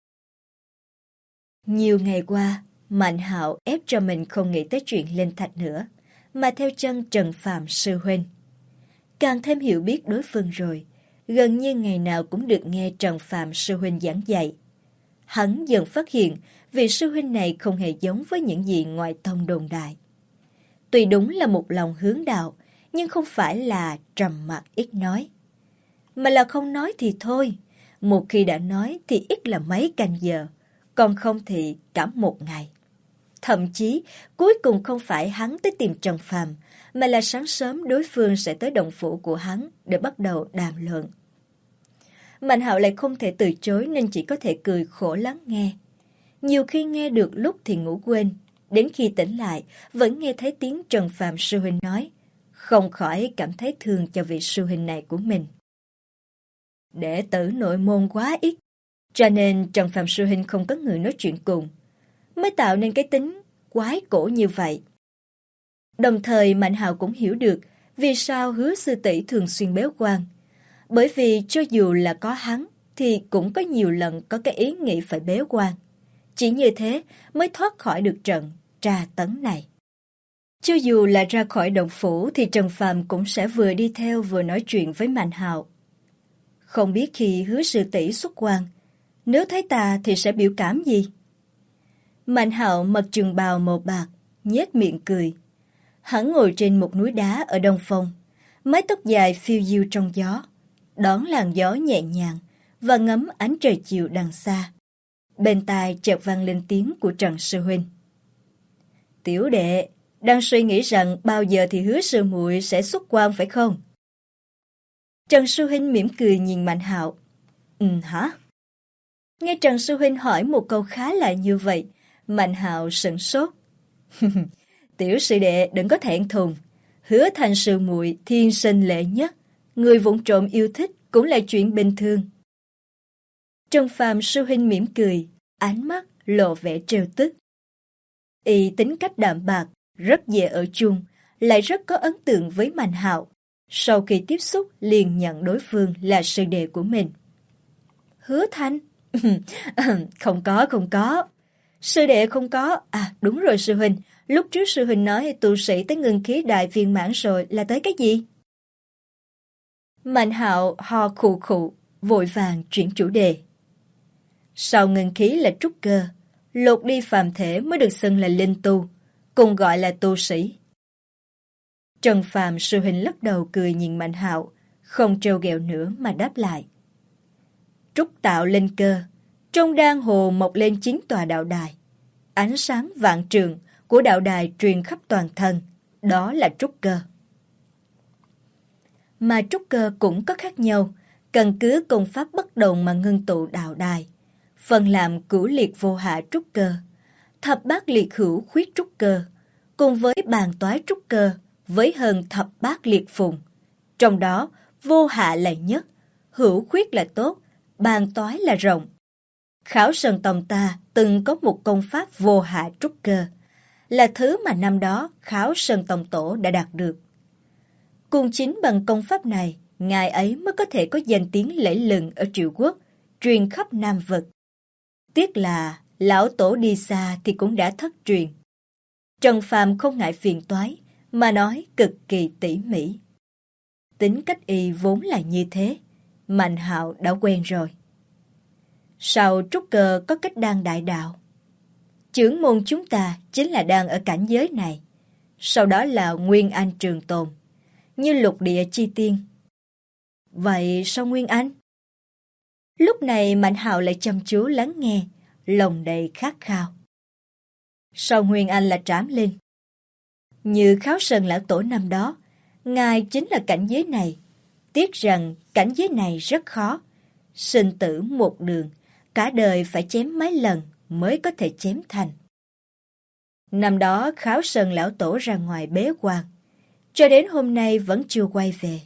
Nhiều ngày qua, Mạnh Hạo ép cho mình không nghĩ tới chuyện linh thạch nữa, mà theo chân Trần Phàm sư huynh. Càng thêm hiểu biết đối phương rồi, gần như ngày nào cũng được nghe Trần Phàm sư huynh giảng dạy. hắn dần phát hiện vị sư huynh này không hề giống với những gì ngoại tông đồn đại. Tuy đúng là một lòng hướng đạo, nhưng không phải là trầm mặc ít nói. Mà là không nói thì thôi, một khi đã nói thì ít là mấy canh giờ, còn không thì cả một ngày. Thậm chí, cuối cùng không phải hắn tới tìm Trần Phàm, mà là sáng sớm đối phương sẽ tới động phủ của hắn để bắt đầu đàm luận. Mạnh Hạo lại không thể từ chối nên chỉ có thể cười khổ lắng nghe. Nhiều khi nghe được lúc thì ngủ quên, đến khi tỉnh lại vẫn nghe thấy tiếng Trần Phàm sư huynh nói, không khỏi cảm thấy thương cho vị sư huynh này của mình. Đệ tử nội môn quá ít, cho nên Trần Phàm sư huynh không có người nói chuyện cùng, mới tạo nên cái tính quái cổ như vậy. Đồng thời Mạnh Hạo cũng hiểu được vì sao Hứa sư tỷ thường xuyên bế quan. Bởi vì cho dù là có hắn thì cũng có nhiều lần có cái ý nghĩ phải bế quan. Chỉ như thế mới thoát khỏi được trận tra tấn này. Cho dù là ra khỏi động phủ thì Trần Phàm cũng sẽ vừa đi theo vừa nói chuyện với Mạnh Hạo. Không biết khi Hứa sư tỷ xuất quan, nếu thấy ta thì sẽ biểu cảm gì? Mạnh Hạo mặc trường bào màu bạc, nhếch miệng cười. Hắn ngồi trên một núi đá ở Đông Phong, mái tóc dài phiêu diêu trong gió, đón làn gió nhẹ nhàng và ngắm ánh trời chiều đằng xa. Bên tai chợt vang lên tiếng của Trần sư huynh. Tiểu đệ đang suy nghĩ rằng bao giờ thì Hứa sư muội sẽ xuất quan phải không? Trần sư huynh mỉm cười nhìn Mạnh Hạo. Hả? Nghe Trần sư huynh hỏi một câu khá là như vậy, Mạnh Hạo sửng sốt. Tiểu sư đệ đừng có thẹn thùng, Hứa thành sư muội thiên sinh lệ nhất, người vụng trộm yêu thích cũng là chuyện bình thường. Trần Phàm sư huynh mỉm cười, ánh mắt lộ vẻ trêu tức. Y tính cách đạm bạc, rất dễ ở chung, lại rất có ấn tượng với Mạnh Hạo. Sau khi tiếp xúc liền nhận đối phương là sư đệ của mình. Hứa Thanh? Không có. Sư đệ không có. À đúng rồi sư huynh, lúc trước sư huynh nói tu sĩ tới ngưng khí đại viên mãn rồi là tới cái gì? Mạnh Hạo ho khụ khụ, vội vàng chuyển chủ đề. Sau ngưng khí là trúc cơ, lột đi phàm thể mới được xưng là linh tu, cùng gọi là tu sĩ. Trần Phàm sư huynh lắc đầu cười nhìn Mạnh Hạo, không trêu ghẹo nữa mà đáp lại. Trúc tạo linh cơ, trong đan hồ mọc lên 9 tòa đạo đài. Ánh sáng vạn trường của đạo đài truyền khắp toàn thân, đó là trúc cơ. Mà trúc cơ cũng có khác nhau, căn cứ công pháp bất đồng mà ngưng tụ đạo đài. Phần làm cửu liệt vô hạ trúc cơ, thập bát liệt hữu khuyết trúc cơ, cùng với bàn toái trúc cơ với hơn thập bát liệt phùng. Trong đó, vô hạ là nhất, hữu khuyết là tốt, bàn toái là rộng. Khảo Sơn Tông ta từng có một công pháp vô hạ trúc cơ, là thứ mà năm đó Khảo Sơn Tông tổ đã đạt được. Cùng chính bằng công pháp này, ngài ấy mới có thể có danh tiếng lẫy lừng ở Triệu Quốc, truyền khắp Nam Vực. Tiếc là lão tổ đi xa thì cũng đã thất truyền. Trần Phàm không ngại phiền toái, mà nói cực kỳ tỉ mỉ. Tính cách y vốn là như thế, Mạnh Hạo đã quen rồi. Sau trúc cơ có cách đan đại đạo. Chưởng môn chúng ta chính là đang ở cảnh giới này. Sau đó là Nguyên Anh trường tồn, như lục địa chi tiên. Vậy sao Nguyên Anh? Lúc này Mạnh Hạo lại chăm chú lắng nghe, lòng đầy khát khao. Sau Nguyên Anh là Trảm Linh. Như Kháo Sơn lão tổ năm đó, ngài chính là cảnh giới này. Tiếc rằng cảnh giới này rất khó. Sinh tử một đường, cả đời phải chém mấy lần mới có thể chém thành. Năm đó Kháo Sơn lão tổ ra ngoài bế quan, cho đến hôm nay vẫn chưa quay về.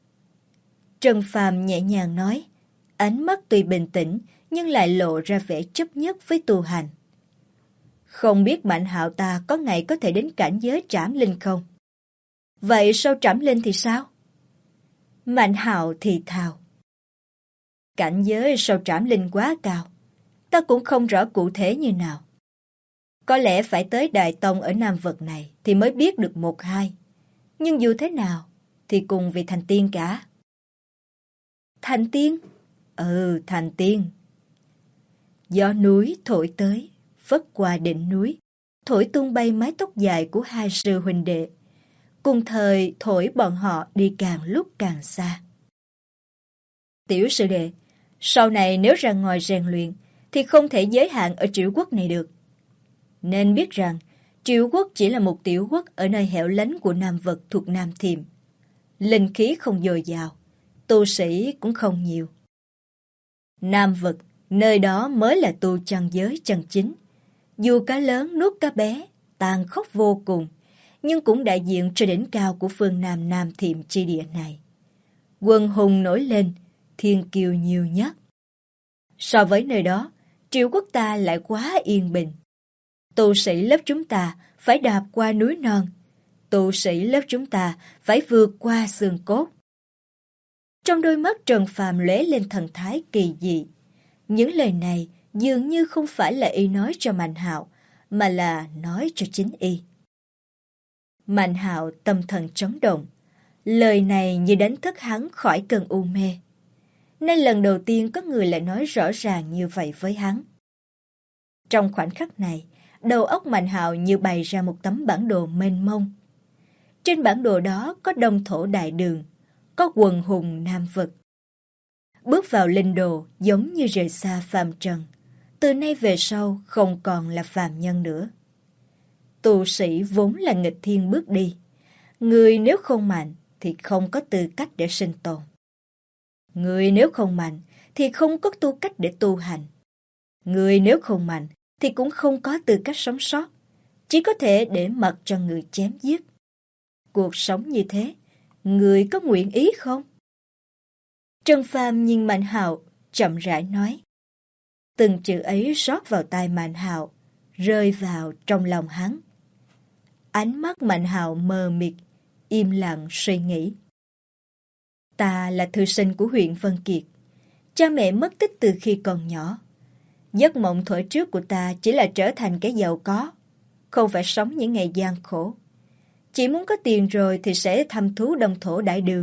Trần Phàm nhẹ nhàng nói, ánh mắt tuy bình tĩnh nhưng lại lộ ra vẻ chấp nhất với tu hành. Không biết Mạnh Hạo ta có ngày có thể đến cảnh giới Trảm Linh không? Vậy sau Trảm Linh thì sao? Mạnh Hạo thì thào. Cảnh giới sau Trảm Linh quá cao, ta cũng không rõ cụ thể như nào. Có lẽ phải tới Đại Tông ở Nam Vực này thì mới biết được một hai. Nhưng dù thế nào thì cùng vì thành tiên cả. Thành tiên? Ừ, thành tiên. Gió núi thổi tới, phất qua đỉnh núi, thổi tung bay mái tóc dài của hai sư huynh đệ. Cùng thời thổi bọn họ đi càng lúc càng xa. Tiểu sư đệ, sau này nếu ra ngoài rèn luyện thì không thể giới hạn ở Triệu Quốc này được. Nên biết rằng Triệu Quốc chỉ là một tiểu quốc ở nơi hẻo lánh của Nam Vực thuộc Nam Thiềm. Linh khí không dồi dào, tu sĩ cũng không nhiều. Nam Vực, nơi đó mới là tu chân giới chân chính. Dù cá lớn nuốt cá bé, tàn khốc vô cùng, nhưng cũng đại diện cho đỉnh cao của phương Nam Nam Thiềm chi địa này. Quân hùng nổi lên, thiên kiêu nhiều nhất. So với nơi đó, Triệu Quốc ta lại quá yên bình. Tu sĩ lớp chúng ta phải đạp qua núi non, tu sĩ lớp chúng ta phải vượt qua xương cốt. Trong đôi mắt Trần Phàm lóe lên thần thái kỳ dị. Những lời này dường như không phải là y nói cho Mạnh Hạo, mà là nói cho chính y. Mạnh Hạo tâm thần chấn động. Lời này như đánh thức hắn khỏi cơn u mê. Nên lần đầu tiên có người lại nói rõ ràng như vậy với hắn. Trong khoảnh khắc này, đầu óc Mạnh Hạo như bày ra một tấm bản đồ mênh mông. Trên bản đồ đó có Đông Thổ Đại Đường, có quần hùng Nam Vực. Bước vào linh đồ giống như rời xa phàm trần, từ nay về sau không còn là phàm nhân nữa. Tu sĩ vốn là nghịch thiên bước đi, người nếu không mạnh thì không có tư cách để sinh tồn. Người nếu không mạnh thì không có tư cách để tu hành. Người nếu không mạnh thì cũng không có tư cách sống sót, chỉ có thể để mặc cho người chém giết. Cuộc sống như thế, người có nguyện ý không? Trần Phàm nhìn Mạnh Hạo, chậm rãi nói. Từng chữ ấy rót vào tai Mạnh Hạo, rơi vào trong lòng hắn. Ánh mắt Mạnh Hạo mờ mịt, im lặng suy nghĩ. Ta là thư sinh của huyện Vân Kiệt. Cha mẹ mất tích từ khi còn nhỏ. Giấc mộng thuở trước của ta chỉ là trở thành kẻ giàu có, không phải sống những ngày gian khổ. Chỉ muốn có tiền rồi thì sẽ thăm thú Đông Thổ Đại Đường.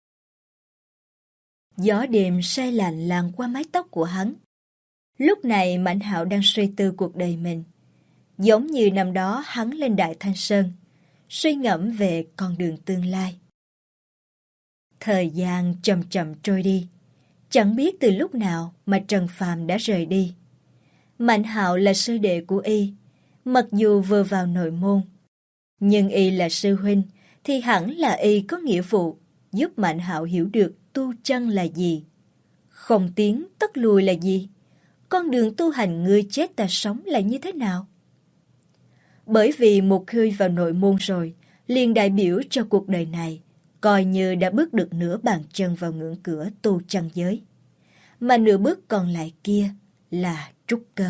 Gió đêm say lạnh làn qua mái tóc của hắn. Lúc này Mạnh Hạo đang suy tư cuộc đời mình. Giống như năm đó hắn lên Đại Thanh Sơn, suy ngẫm về con đường tương lai. Thời gian chậm chậm trôi đi. Chẳng biết từ lúc nào mà Trần Phàm đã rời đi. Mạnh Hạo là sư đệ của y, mặc dù vừa vào nội môn. Nhưng y là sư huynh thì hẳn là y có nghĩa vụ giúp Mạnh Hạo hiểu được tu chân là gì. Không tiến tất lùi là gì. Con đường tu hành ngươi chết ta sống là như thế nào? Bởi vì một khi vào nội môn rồi, liền đại biểu cho cuộc đời này, coi như đã bước được nửa bàn chân vào ngưỡng cửa tu chân giới. Mà nửa bước còn lại kia là trúc cơ.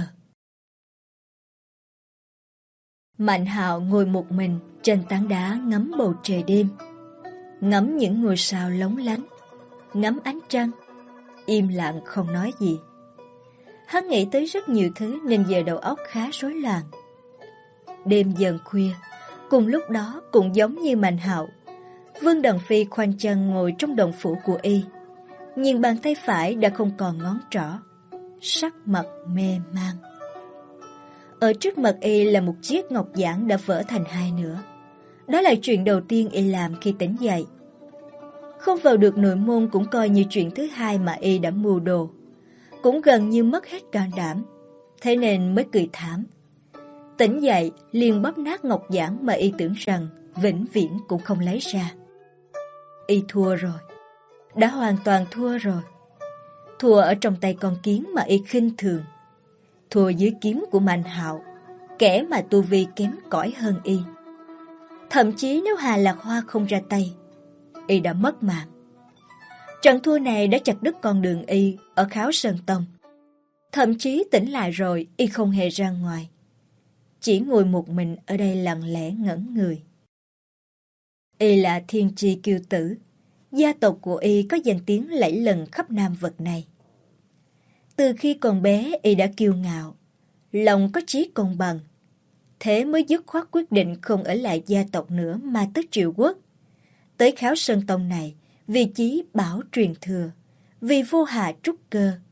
Mạnh Hạo ngồi một mình trên tảng đá ngắm bầu trời đêm. Ngắm những ngôi sao lóng lánh, ngắm ánh trăng, im lặng không nói gì. Hắn nghĩ tới rất nhiều thứ nên giờ đầu óc khá rối loạn. Đêm dần khuya, cùng lúc đó cũng giống như Mạnh Hạo, Vương Đằng Phi khoanh chân ngồi trong động phủ của y, nhìn bàn tay phải đã không còn ngón trỏ, sắc mặt mê man. Ở trước mặt y là một chiếc ngọc giản đã vỡ thành hai nửa. Đó là chuyện đầu tiên y làm khi tỉnh dậy. Không vào được nội môn cũng coi như chuyện thứ hai mà y đã mưu đồ. Cũng gần như mất hết can đảm, thế nên mới cười thảm. Tỉnh dậy liền bóp nát ngọc giản mà y tưởng rằng vĩnh viễn cũng không lấy ra. Y thua rồi, đã hoàn toàn thua rồi. Thua ở trong tay con kiến mà y khinh thường, thua dưới kiếm của Mạnh Hạo, kẻ mà tu vi kém cỏi hơn y. Thậm chí nếu Hà Lạc Hoa không ra tay, y đã mất mạng. Trận thua này đã chặt đứt con đường y ở Kháo Sơn Tông. Thậm chí tỉnh lại rồi y không hề ra ngoài, chỉ ngồi một mình ở đây lặng lẽ ngẩn người. Y là thiên tri kiêu tử, gia tộc của y có danh tiếng lẫy lừng khắp Nam Vực này. Từ khi còn bé y đã kiêu ngạo, lòng có chí công bằng, thế mới dứt khoát quyết định không ở lại gia tộc nữa mà tới Triệu Quốc. Tới Kháo Sơn Tông này vì chí bảo truyền thừa, vì vô hạ trúc cơ,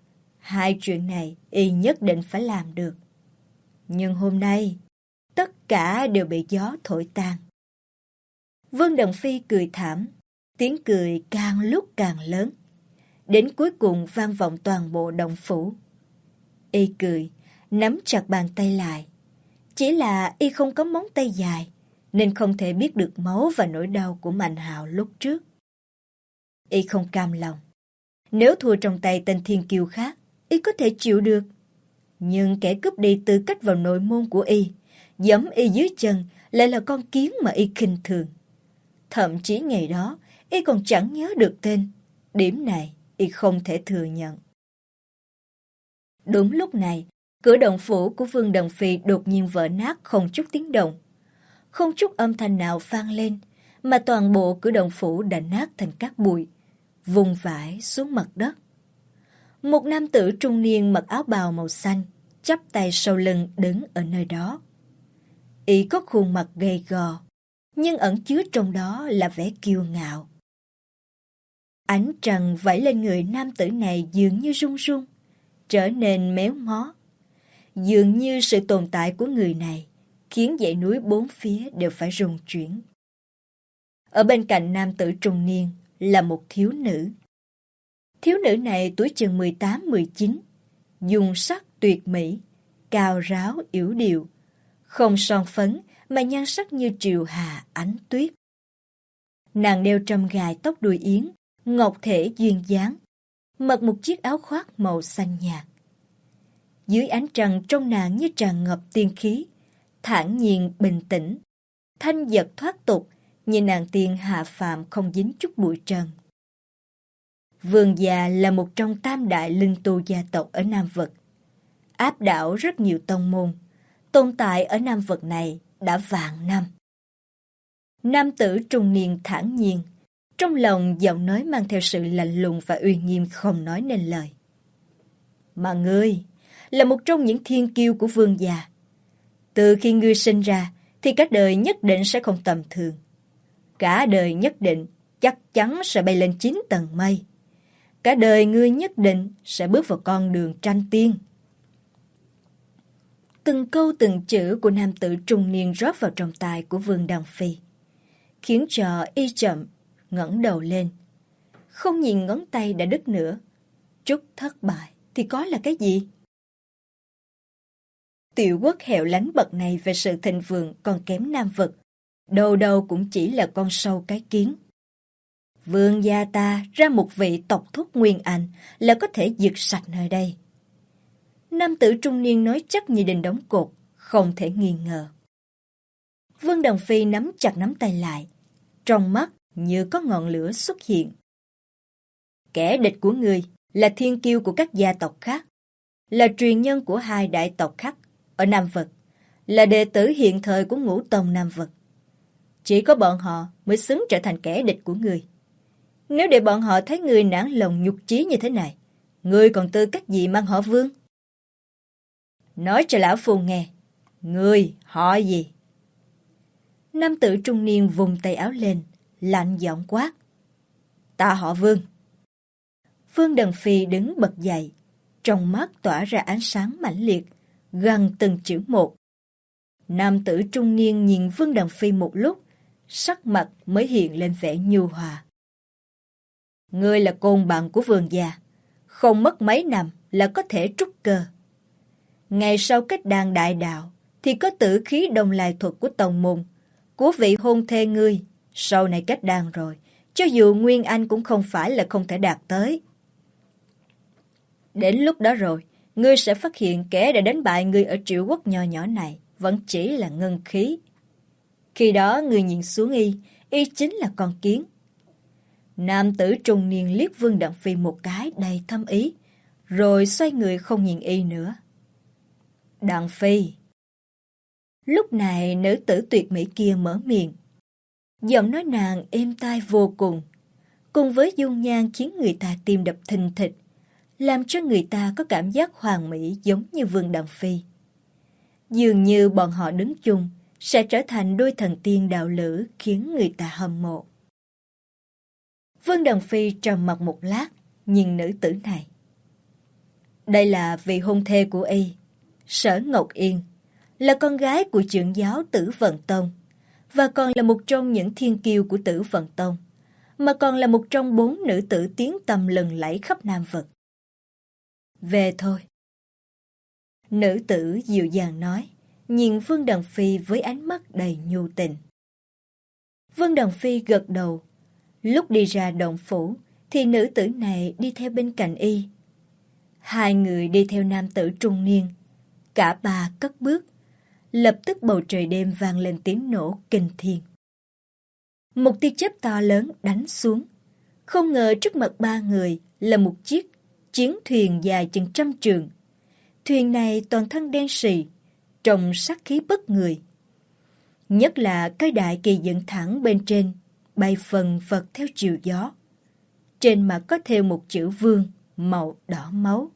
Hai chuyện này y nhất định phải làm được. Nhưng hôm nay, tất cả đều bị gió thổi tan. Vương Đằng Phi cười thảm, tiếng cười càng lúc càng lớn. Đến cuối cùng vang vọng toàn bộ động phủ. Y cười, nắm chặt bàn tay lại. Chỉ là y không có móng tay dài, nên không thể biết được máu và nỗi đau của Mạnh Hạo lúc trước. Y không cam lòng. Nếu thua trong tay tên thiên kiêu khác, y có thể chịu được. Nhưng kẻ cướp đi tư cách vào nội môn của y, giẫm y dưới chân lại là con kiến mà y khinh thường. Thậm chí ngày đó, y còn chẳng nhớ được tên. Điểm này, y không thể thừa nhận. Đúng lúc này, cửa động phủ của Vương Đằng Phi đột nhiên vỡ nát không chút tiếng động. Không chút âm thanh nào vang lên, mà toàn bộ cửa động phủ đã nát thành cát bụi, vùng vãi xuống mặt đất. Một nam tử trung niên mặc áo bào màu xanh, chắp tay sau lưng đứng ở nơi đó. Y có khuôn mặt gầy gò, nhưng ẩn chứa trong đó là vẻ kiêu ngạo. Ánh trăng vẫy lên người nam tử này dường như rung rung, trở nên méo mó. Dường như sự tồn tại của người này khiến dãy núi bốn phía đều phải rung chuyển. Ở bên cạnh nam tử trung niên là một thiếu nữ. Thiếu nữ này tuổi chừng 18-19, dung sắc tuyệt mỹ, cao ráo yểu điệu, không son phấn mà nhan sắc như triều hà ánh tuyết. Nàng đeo trâm gài tóc đuôi yến, ngọc thể duyên dáng, mặc một chiếc áo khoác màu xanh nhạt. Dưới ánh trăng trong nàng như tràn ngập tiên khí, thản nhiên bình tĩnh, thanh giật thoát tục, như nàng tiên hạ phàm không dính chút bụi trần. Vương gia là một trong tam đại linh tu gia tộc ở Nam Vực, áp đảo rất nhiều tông môn, tồn tại ở Nam Vực này đã vạn năm. Nam tử trung niên thản nhiên, trong lòng giọng nói mang theo sự lạnh lùng và uy nghiêm không nói nên lời. Mà ngươi là một trong những thiên kiêu của vương gia. Từ khi ngươi sinh ra thì cả đời nhất định sẽ không tầm thường. Cả đời nhất định chắc chắn sẽ bay lên 9 tầng mây. Cả đời ngươi nhất định sẽ bước vào con đường tranh tiên. Từng câu từng chữ của nam tử trung niên rót vào trong tai của Vương Đằng Phi, khiến cho y chậm ngẩng đầu lên, không nhìn ngón tay đã đứt nữa. Chút thất bại thì có là cái gì? Tiểu quốc hẻo lánh bậc này về sự thịnh vượng còn kém Nam Vực, đâu đâu cũng chỉ là con sâu cái kiến. Vương gia ta ra một vị tộc thúc Nguyên Anh là có thể diệt sạch nơi đây. Nam tử trung niên nói chắc như đinh đóng cột, không thể nghi ngờ. Vương Đằng Phi nắm chặt nắm tay lại, trong mắt như có ngọn lửa xuất hiện. Kẻ địch của ngươi là thiên kiêu của các gia tộc khác, là truyền nhân của hai đại tộc khác ở Nam Vực, là đệ tử hiện thời của Ngũ Tông Nam Vực. Chỉ có bọn họ mới xứng trở thành kẻ địch của ngươi. Nếu để bọn họ thấy ngươi nản lòng nhục chí như thế này, ngươi còn tư cách gì mang họ Vương? Nói cho lão phu nghe, ngươi họ gì? Nam tử trung niên vùng tay áo lên, lạnh giọng quát. Ta họ Vương. Vương Đằng Phi đứng bật dậy, trong mắt tỏa ra ánh sáng mãnh liệt, gằn từng chữ một. Nam tử trung niên nhìn Vương Đằng Phi một lúc, sắc mặt mới hiện lên vẻ nhu hòa. Ngươi là côn bằng của vương gia, không mất mấy năm là có thể trúc cơ. Ngày sau kết đan đại đạo thì có tử khí đồng lai thuật của tông môn, của vị hôn thê ngươi. Sau này kết đan rồi, cho dù Nguyên Anh cũng không phải là không thể đạt tới. Đến lúc đó rồi, ngươi sẽ phát hiện kẻ đã đánh bại ngươi ở Triệu Quốc nho nhỏ này vẫn chỉ là ngân khí. Khi đó ngươi nhìn xuống y chính là con kiến. Nam tử trung niên liếc Vương Đằng Phi một cái đầy thâm ý, rồi xoay người không nhìn y nữa. Đằng Phi. Lúc này nữ tử tuyệt mỹ kia mở miệng. Giọng nói nàng êm tai vô cùng với dung nhan khiến người ta tim đập thình thịch, làm cho người ta có cảm giác hoàn mỹ giống như Vương Đằng Phi. Dường như bọn họ đứng chung sẽ trở thành đôi thần tiên đạo lữ khiến người ta hâm mộ. Vương Đằng Phi trầm mặc một lát, nhìn nữ tử này. Đây là vị hôn thê của y, Sở Ngọc Yên, là con gái của trưởng giáo Tử Vận Tông, và còn là một trong những thiên kiêu của Tử Vận Tông, mà còn là một trong 4 nữ tử tiếng tăm lừng lẫy khắp Nam Vực. Về thôi. Nữ tử dịu dàng nói, nhìn Vương Đằng Phi với ánh mắt đầy nhu tình. Vương Đằng Phi gật đầu. Lúc đi ra động phủ, thì nữ tử này đi theo bên cạnh y. Hai người đi theo nam tử trung niên. Cả ba cất bước. Lập tức bầu trời đêm vang lên tiếng nổ kinh thiên. Một tia chớp to lớn đánh xuống. Không ngờ trước mặt ba người là một chiếc chiến thuyền dài chừng 100 trượng. Thuyền này toàn thân đen sì, trông sát khí bất người. Nhất là cái đại kỳ dựng thẳng bên trên, bay phần phật theo chiều gió. Trên mặt có thêu một chữ vương, màu đỏ máu.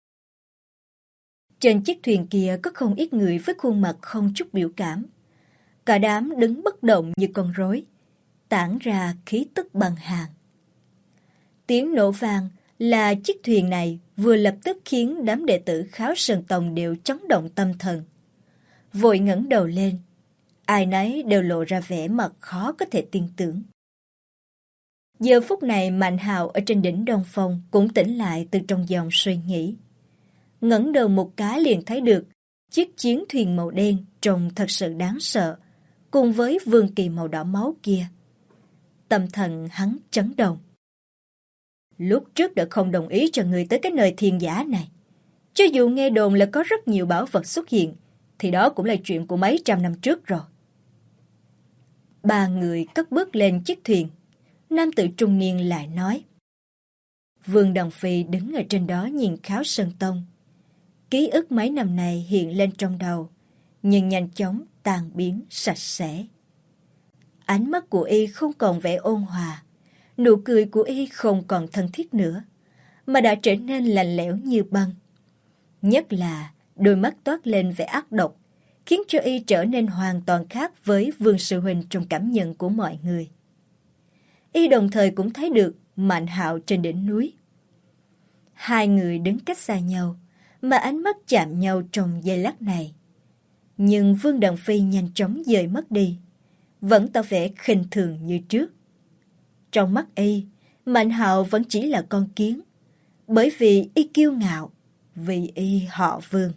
Trên chiếc thuyền kia có không ít người với khuôn mặt không chút biểu cảm. Cả đám đứng bất động như con rối, tản ra khí tức băng hàng. Tiếng nổ vang là chiếc thuyền này vừa lập tức khiến đám đệ tử Kháo Sơn Tông đều chấn động tâm thần. Vội ngẩng đầu lên, ai nấy đều lộ ra vẻ mặt khó có thể tin tưởng. Giờ phút này Mạnh Hạo ở trên đỉnh Đông Phong cũng tỉnh lại từ trong dòng suy nghĩ. Ngẩng đầu một cái liền thấy được chiếc chiến thuyền màu đen trông thật sự đáng sợ, cùng với vương kỳ màu đỏ máu kia. Tâm thần hắn chấn động. Lúc trước đã không đồng ý cho người tới cái nơi thiên giả này. Cho dù nghe đồn là có rất nhiều bảo vật xuất hiện, thì đó cũng là chuyện của mấy trăm năm trước rồi. Ba người cất bước lên chiếc thuyền. Nam tử trung niên lại nói. Vương Đằng Phi đứng ở trên đó nhìn Kháo Sơn Tông. Ký ức mấy năm này hiện lên trong đầu, nhưng nhanh chóng tan biến sạch sẽ. Ánh mắt của y không còn vẻ ôn hòa, nụ cười của y không còn thân thiết nữa, mà đã trở nên lạnh lẽo như băng. Nhất là đôi mắt toát lên vẻ ác độc, khiến cho y trở nên hoàn toàn khác với Vương Sư Huynh trong cảm nhận của mọi người. Y đồng thời cũng thấy được Mạnh Hạo trên đỉnh núi. Hai người đứng cách xa nhau, mà ánh mắt chạm nhau trong giây lát này. Nhưng Vương Đằng Phi nhanh chóng dời mắt đi, vẫn tỏ vẻ khinh thường như trước. Trong mắt y, Mạnh Hạo vẫn chỉ là con kiến, bởi vì y kiêu ngạo, vì y họ Vương.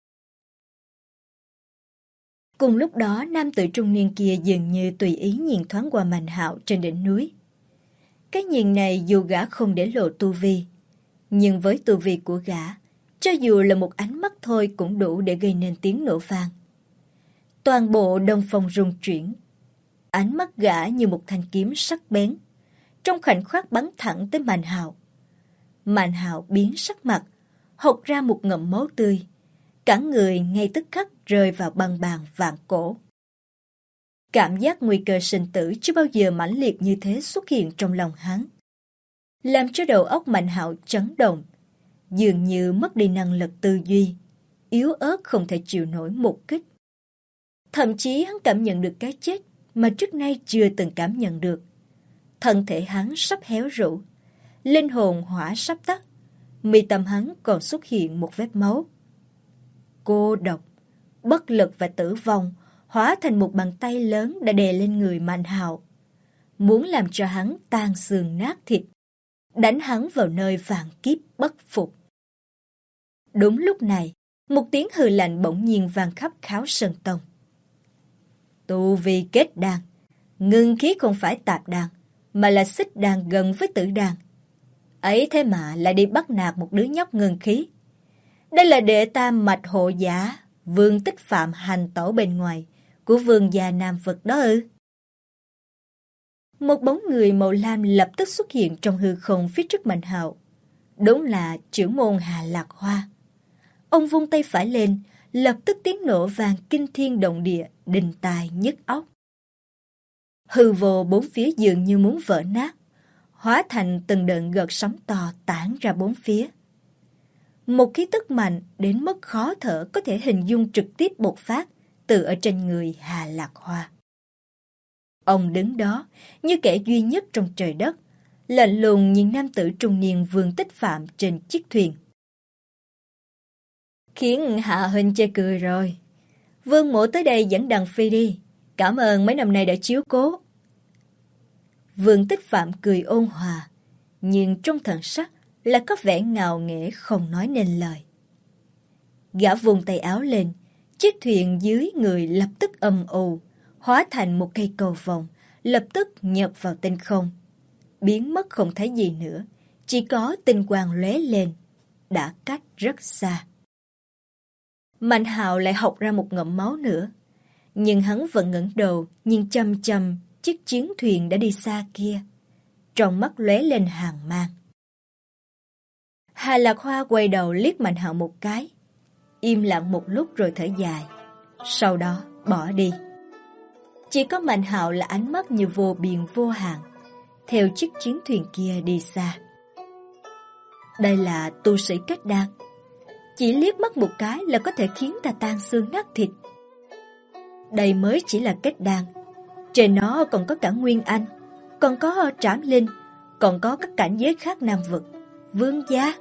Cùng lúc đó, nam tử trung niên kia dường như tùy ý nhìn thoáng qua Mạnh Hạo trên đỉnh núi. Cái nhìn này dù gã không để lộ tu vi, nhưng với tu vi của gã, cho dù là một ánh mắt thôi cũng đủ để gây nên tiếng nổ vang. Toàn bộ Đông Phong rung chuyển. Ánh mắt gã như một thanh kiếm sắc bén, trong khoảnh khắc bắn thẳng tới Mạnh Hạo. Mạnh Hạo biến sắc mặt, hộc ra một ngụm máu tươi. Cả người ngay tức khắc rơi vào băng bàn vạn cổ. Cảm giác nguy cơ sinh tử chưa bao giờ mãnh liệt như thế xuất hiện trong lòng hắn, làm cho đầu óc Mạnh Hạo chấn động, dường như mất đi năng lực tư duy, yếu ớt không thể chịu nổi một kích. Thậm chí hắn cảm nhận được cái chết mà trước nay chưa từng cảm nhận được. Thân thể hắn sắp héo rũ, linh hồn hỏa sắp tắt, mi tâm hắn còn xuất hiện một vết máu. Cô độc, bất lực và tử vong hóa thành một bàn tay lớn đã đè lên người Mạnh Hạo, muốn làm cho hắn tan xương nát thịt, đánh hắn vào nơi vạn kiếp bất phục. Đúng lúc này, một tiếng hừ lạnh bỗng nhiên vang khắp Kháo Sơn Tông. Tu vi kết đan, ngưng khí không phải tạp đan, mà là xích đan gần với tử đan. Ấy thế mà lại đi bắt nạt một đứa nhóc ngưng khí. Đây là đệ tam mạch hộ giả, Vương Tích Phạm hành tổ bên ngoài của vương gia Nam Vực đó ư? Một bóng người màu lam lập tức xuất hiện trong hư không phía trước Mạnh Hạo. Đúng là trưởng môn Hà Lạc Hoa. Ông vung tay phải lên, lập tức tiếng nổ vang kinh thiên động địa, đinh tai nhức óc. Hư vô bốn phía dường như muốn vỡ nát, hóa thành từng đợt gợn sóng to tản ra bốn phía. Một khí tức mạnh đến mức khó thở có thể hình dung trực tiếp bộc phát từ ở trên người Hà Lạc Hoa. Ông đứng đó như kẻ duy nhất trong trời đất, lạnh lùng nhìn nam tử trung niên Vương Tích Phạm trên chiếc thuyền. Khiến Hạ Huynh chê cười rồi. Vương mỗ tới đây dẫn Đằng Phi đi. Cảm ơn mấy năm nay đã chiếu cố. Vương Tích Phạm cười ôn hòa, nhưng trong thần sắc là có vẻ ngạo nghễ không nói nên lời. Gã vùng tay áo lên, chiếc thuyền dưới người lập tức âm ù, hóa thành một cây cầu vồng, lập tức nhập vào tinh không. Biến mất không thấy gì nữa, chỉ có tinh quang lóe lên, đã cách rất xa. Mạnh Hạo lại hộc ra một ngụm máu nữa, nhưng hắn vẫn ngẩng đầu nhìn chăm chăm chiếc chiến thuyền đã đi xa kia, trong mắt lóe lên hàn mang. Hà Lạc Hoa quay đầu liếc Mạnh Hạo một cái, im lặng một lúc rồi thở dài, sau đó bỏ đi. Chỉ có Mạnh Hạo là ánh mắt như vô biên vô hạn, theo chiếc chiến thuyền kia đi xa. Đây là tu sĩ kết đan, chỉ liếc mắt một cái là có thể khiến ta tan xương nát thịt. Đây mới chỉ là kết đan, trên nó còn có cả Nguyên Anh, còn có Trảm Linh, còn có các cảnh giới khác Nam vực, vương gia.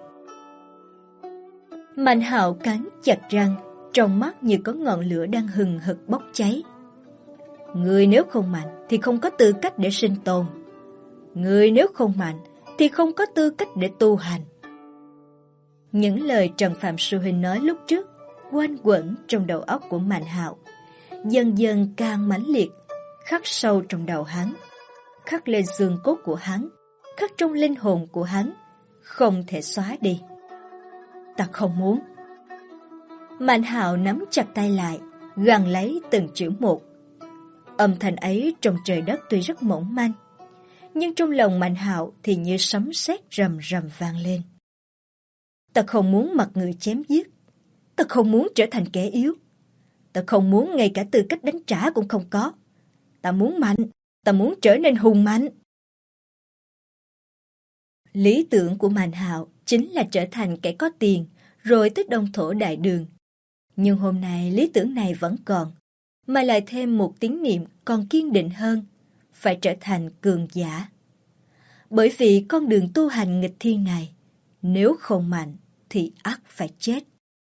Mạnh Hạo cắn chặt răng, trong mắt như có ngọn lửa đang hừng hực bốc cháy. Người nếu không mạnh thì không có tư cách để sinh tồn. Người nếu không mạnh thì không có tư cách để tu hành. Những lời Trần Phạm Sư Huynh nói lúc trước quanh quẩn trong đầu óc của Mạnh Hạo, dần dần càng mãnh liệt, khắc sâu trong đầu hắn, khắc lên xương cốt của hắn, khắc trong linh hồn của hắn, không thể xóa đi. Ta không muốn. Mạnh Hạo nắm chặt tay lại, gằn lấy từng chữ một. Âm thanh ấy trong trời đất tuy rất mỏng manh, nhưng trong lòng Mạnh Hạo thì như sấm sét rầm rầm vang lên. Ta không muốn mặc người chém giết. Ta không muốn trở thành kẻ yếu. Ta không muốn ngay cả tư cách đánh trả cũng không có. Ta muốn mạnh. Ta muốn trở nên hùng mạnh. Lý tưởng của Mạnh Hạo chính là trở thành kẻ có tiền, rồi tới Đông Thổ Đại Đường. Nhưng hôm nay lý tưởng này vẫn còn, mà lại thêm một tín niệm còn kiên định hơn, phải trở thành cường giả. Bởi vì con đường tu hành nghịch thiên này, nếu không mạnh thì ắt phải chết.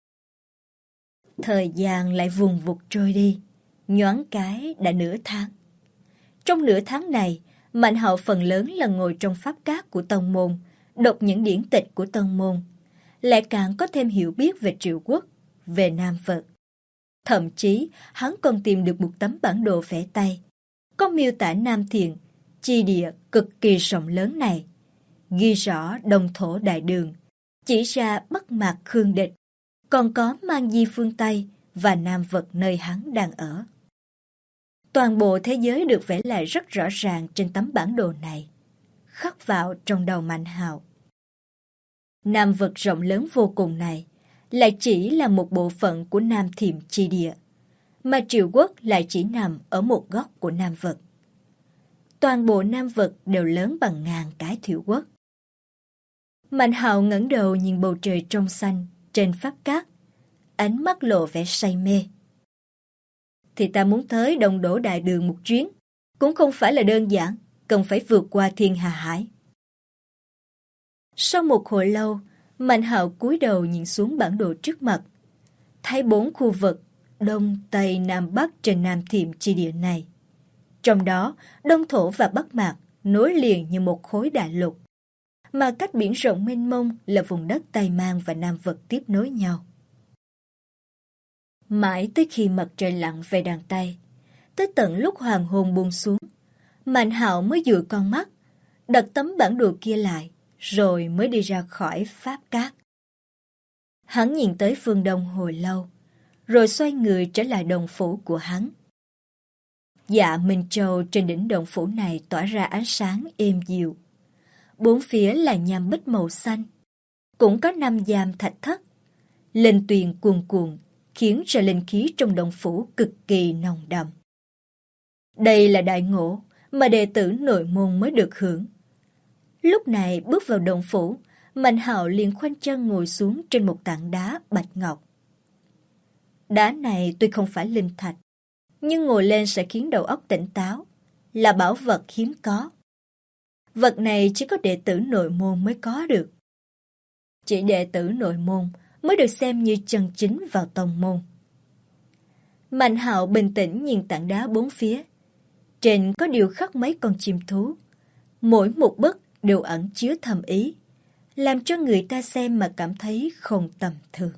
Thời gian lại vùng vụt trôi đi, nhoáng cái đã nửa tháng. Trong nửa tháng này, Mạnh Hạo phần lớn là ngồi trong pháp các của tông môn, đọc những điển tịch của tông môn, lại càng có thêm hiểu biết về Triệu Quốc, về Nam Phật. Thậm chí, hắn còn tìm được một tấm bản đồ vẽ tay, có miêu tả Nam Thiền, chi địa cực kỳ rộng lớn này, ghi rõ Đông Thổ Đại Đường, chỉ ra Bắc Mạc Khương Địch, còn có Mang Di phương Tây và Nam Vật nơi hắn đang ở. Toàn bộ thế giới được vẽ lại rất rõ ràng trên tấm bản đồ này, khắc vào trong đầu Mạnh Hạo. Nam Vật rộng lớn vô cùng này lại chỉ là một bộ phận của Nam Thiểm chi địa, mà Triệu Quốc lại chỉ nằm ở một góc của Nam Vật. Toàn bộ Nam Vật đều lớn bằng ngàn cái Thiệu Quốc. Mạnh Hạo ngẩng đầu nhìn bầu trời trong xanh trên pháp cát, ánh mắt lộ vẻ say mê. Thì ta muốn tới Đông Đổ Đại Đường một chuyến, cũng không phải là đơn giản, cần phải vượt qua thiên hà hải. Sau một hồi lâu, Mạnh Hạo cúi đầu nhìn xuống bản đồ trước mặt, thấy 4 khu vực Đông, Tây, Nam, Bắc trên Nam Thiểm chi địa này. Trong đó, Đông Thổ và Bắc Mạc nối liền như một khối đại lục, mà cách biển rộng mênh mông là vùng đất Tây Mang và Nam Vật tiếp nối nhau. Mãi tới khi mặt trời lặn về đằng Tây, tới tận lúc hoàng hôn buông xuống, Mạnh Hạo mới dụi con mắt, đặt tấm bản đồ kia lại, rồi mới đi ra khỏi pháp cát. Hắn nhìn tới phương đông hồi lâu, rồi xoay người trở lại đồng phủ của hắn. Dạ Minh Châu trên đỉnh đồng phủ này tỏa ra ánh sáng êm dịu. Bốn phía là nham bích màu xanh, cũng có 5 giam thạch thất. Linh tuyền cuồn cuộn khiến cho linh khí trong đồng phủ cực kỳ nồng đậm. Đây là đại ngộ mà đệ tử nội môn mới được hưởng. Lúc này bước vào đồng phủ, Mạnh Hạo liền khoanh chân ngồi xuống trên một tảng đá bạch ngọc. Đá này tuy không phải linh thạch, nhưng ngồi lên sẽ khiến đầu óc tỉnh táo, là bảo vật hiếm có. Vật này chỉ có đệ tử nội môn mới có được. Chỉ đệ tử nội môn mới được xem như chân chính vào tông môn. Mạnh Hạo bình tĩnh nhìn tảng đá bốn phía. Trên có điêu khắc mấy con chim thú. Mỗi một bức đều ẩn chứa thầm ý, làm cho người ta xem mà cảm thấy không tầm thường.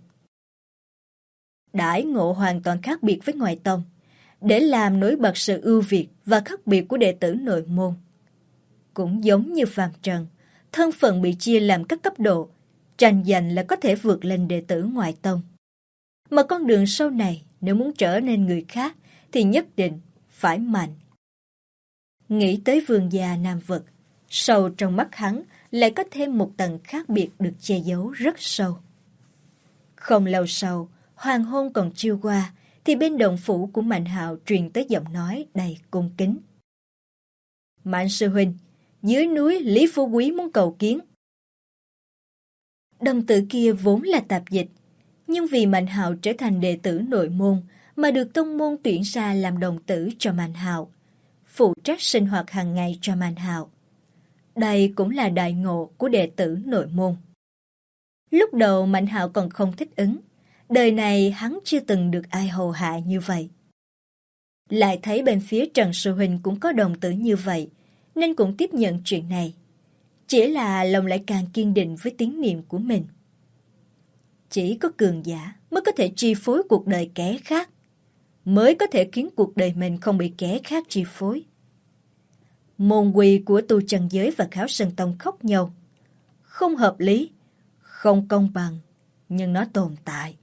Đãi ngộ hoàn toàn khác biệt với ngoại tông, để làm nổi bật sự ưu việt và khác biệt của đệ tử nội môn. Cũng giống như phàm trần, thân phận bị chia làm các cấp độ, tranh giành là có thể vượt lên đệ tử ngoại tông. Mà con đường sau này, nếu muốn trở nên người khác, thì nhất định phải mạnh. Nghĩ tới vương gia Nam Vực, sâu trong mắt hắn lại có thêm một tầng khác biệt được che giấu rất sâu. Không lâu sau, hoàng hôn còn chưa qua, thì bên động phủ của Mạnh Hạo truyền tới giọng nói đầy cung kính. Mạnh sư huynh, dưới núi Lý Phú Quý muốn cầu kiến. Đồng tử kia vốn là tạp dịch, nhưng vì Mạnh Hạo trở thành đệ tử nội môn mà được tông môn tuyển ra làm đồng tử cho Mạnh Hạo, phụ trách sinh hoạt hàng ngày cho Mạnh Hạo. Đây cũng là đại ngộ của đệ tử nội môn. Lúc đầu Mạnh Hạo còn không thích ứng, đời này hắn chưa từng được ai hầu hạ như vậy. Lại thấy bên phía Trần Sư Huynh cũng có đồng tử như vậy, nên cũng tiếp nhận chuyện này. Chỉ là lòng lại càng kiên định với tín niệm của mình. Chỉ có cường giả mới có thể chi phối cuộc đời kẻ khác, mới có thể khiến cuộc đời mình không bị kẻ khác chi phối. Môn quy của tu chân giới và Kháo Sơn Tông khóc nhau. Không hợp lý, không công bằng, nhưng nó tồn tại.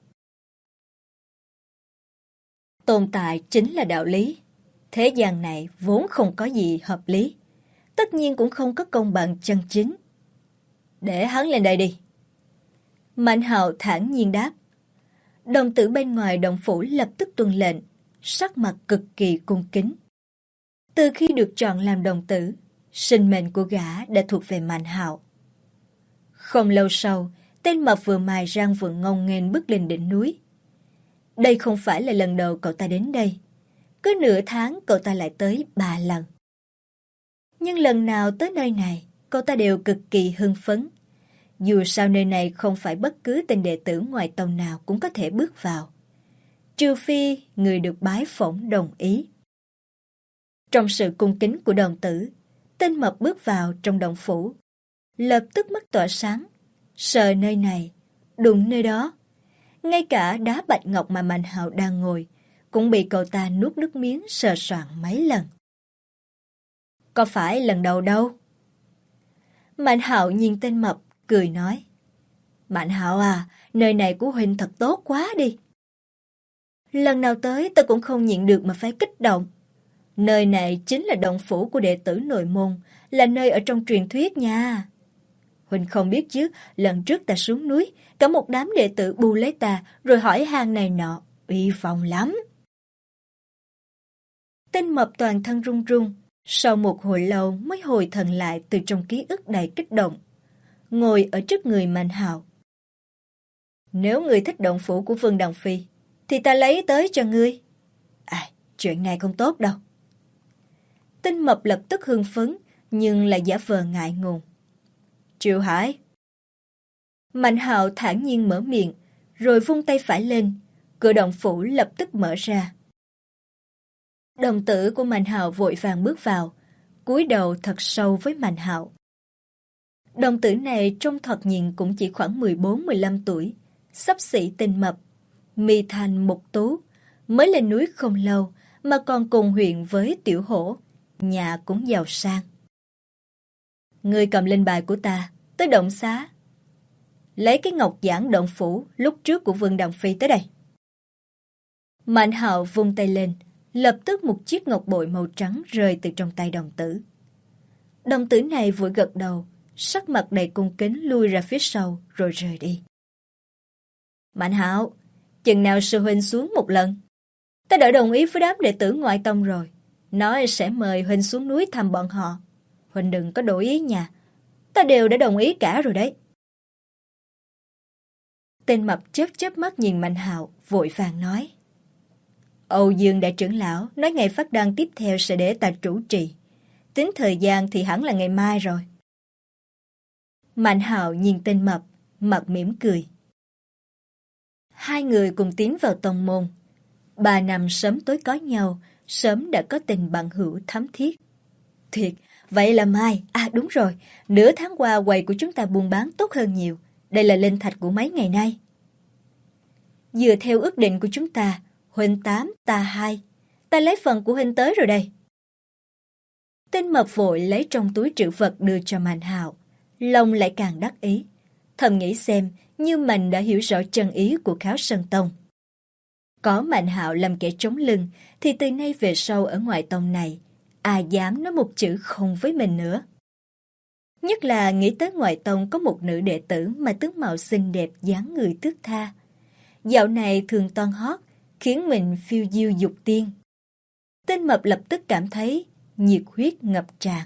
Tồn tại chính là đạo lý. Thế gian này vốn không có gì hợp lý, tất nhiên cũng không có công bằng chân chính. Để hắn lên đây đi. Mạnh Hạo thản nhiên đáp. Đồng tử bên ngoài động phủ lập tức tuân lệnh, sắc mặt cực kỳ cung kính. Từ khi được chọn làm đồng tử, sinh mệnh của gã đã thuộc về Mạnh Hạo. Không lâu sau, tên mập vừa mài răng vừa ngông nghênh bước lên đỉnh núi. Đây không phải là lần đầu cậu ta đến đây. Cứ nửa tháng cậu ta lại tới 3 lần. Nhưng lần nào tới nơi này, cậu ta đều cực kỳ hưng phấn. Dù sao nơi này không phải bất cứ tên đệ tử ngoài tông nào cũng có thể bước vào. Trừ phi người được bái phỏng đồng ý. Trong sự cung kính của đồng tử, tên mập bước vào trong động phủ. Lập tức mắt tỏa sáng, sờ nơi này, đụng nơi đó. Ngay cả đá bạch ngọc mà Mạnh Hạo đang ngồi cũng bị cậu ta nuốt nước miếng sờ soạng mấy lần. Có phải lần đầu đâu? Mạnh Hạo nhìn tên mập, cười nói. Mạnh Hạo à, nơi này của huynh thật tốt quá đi. Lần nào tới tôi cũng không nhịn được mà phải kích động. Nơi này chính là động phủ của đệ tử nội môn, là nơi ở trong truyền thuyết nha. Huynh không biết chứ, lần trước ta xuống núi, cả một đám đệ tử bu lấy ta rồi hỏi han này nọ, uy phong lắm. Tên mập toàn thân run run, sau một hồi lâu mới hồi thần lại từ trong ký ức đầy kích động. Ngồi ở trước người Mạnh Hạo. Nếu ngươi thích động phủ của Vương Đằng Phi, thì ta lấy tới cho ngươi. Chuyện này không tốt đâu. Tên mập lập tức hưng phấn, nhưng lại giả vờ ngại ngùng. Triệu Hải. Mạnh Hạo thản nhiên mở miệng, rồi vung tay phải lên, cửa động phủ lập tức mở ra. Đồng tử của Mạnh Hạo vội vàng bước vào, cúi đầu thật sâu với Mạnh Hạo. Đồng tử này trông thoạt nhìn cũng chỉ khoảng 14-15 tuổi, xấp xỉ tên mập, mi thành mục tú, mới lên núi không lâu mà còn cùng huyện với Tiểu Hổ, nhà cũng giàu sang. Ngươi cầm linh bài của ta, tới động xá. Lấy cái ngọc giản động phủ lúc trước của Vương Đằng Phi tới đây. Mạnh Hạo vung tay lên, lập tức một chiếc ngọc bội màu trắng rơi từ trong tay đồng tử. Đồng tử này vội gật đầu, sắc mặt đầy cung kính lui ra phía sau rồi rời đi. Mạnh Hạo, chừng nào sư huynh xuống một lần? Ta đã đồng ý với đám đệ tử ngoại tông rồi, nói sẽ mời huynh xuống núi thăm bọn họ. Huynh đừng có đổi ý nha, ta đều đã đồng ý cả rồi đấy. Tên mập chớp chớp mắt nhìn Mạnh Hạo, vội vàng nói. Âu Dương đại trưởng lão nói ngày phát đăng tiếp theo sẽ để ta chủ trì. Tính thời gian thì hẳn là ngày mai rồi. Mạnh Hạo nhìn tên mập, mặt mỉm cười. Hai người cùng tiến vào tông môn. 3 năm sớm tối có nhau, sớm đã có tình bạn hữu thắm thiết. Thiệt, vậy là mai, đúng rồi, nửa tháng qua quầy của chúng ta buôn bán tốt hơn nhiều. Đây là linh thạch của mấy ngày nay. Dựa theo ước định của chúng ta, huynh 8, ta 2. Ta lấy phần của huynh tới rồi đây. Tên mập vội lấy trong túi trữ vật đưa cho Mạnh Hạo. Lòng lại càng đắc ý. Thầm nghĩ xem như mình đã hiểu rõ chân ý của Kháo Sơn Tông. Có Mạnh Hạo làm kẻ chống lưng thì từ nay về sau ở ngoại tông này, ai dám nói một chữ không với mình nữa. Nhất là nghĩ tới ngoại tông có một nữ đệ tử mà tướng mạo xinh đẹp, dáng người thướt tha. Dạo này thường toan hót, khiến mình phiêu diêu dục tiên. Tên mập lập tức cảm thấy nhiệt huyết ngập tràn.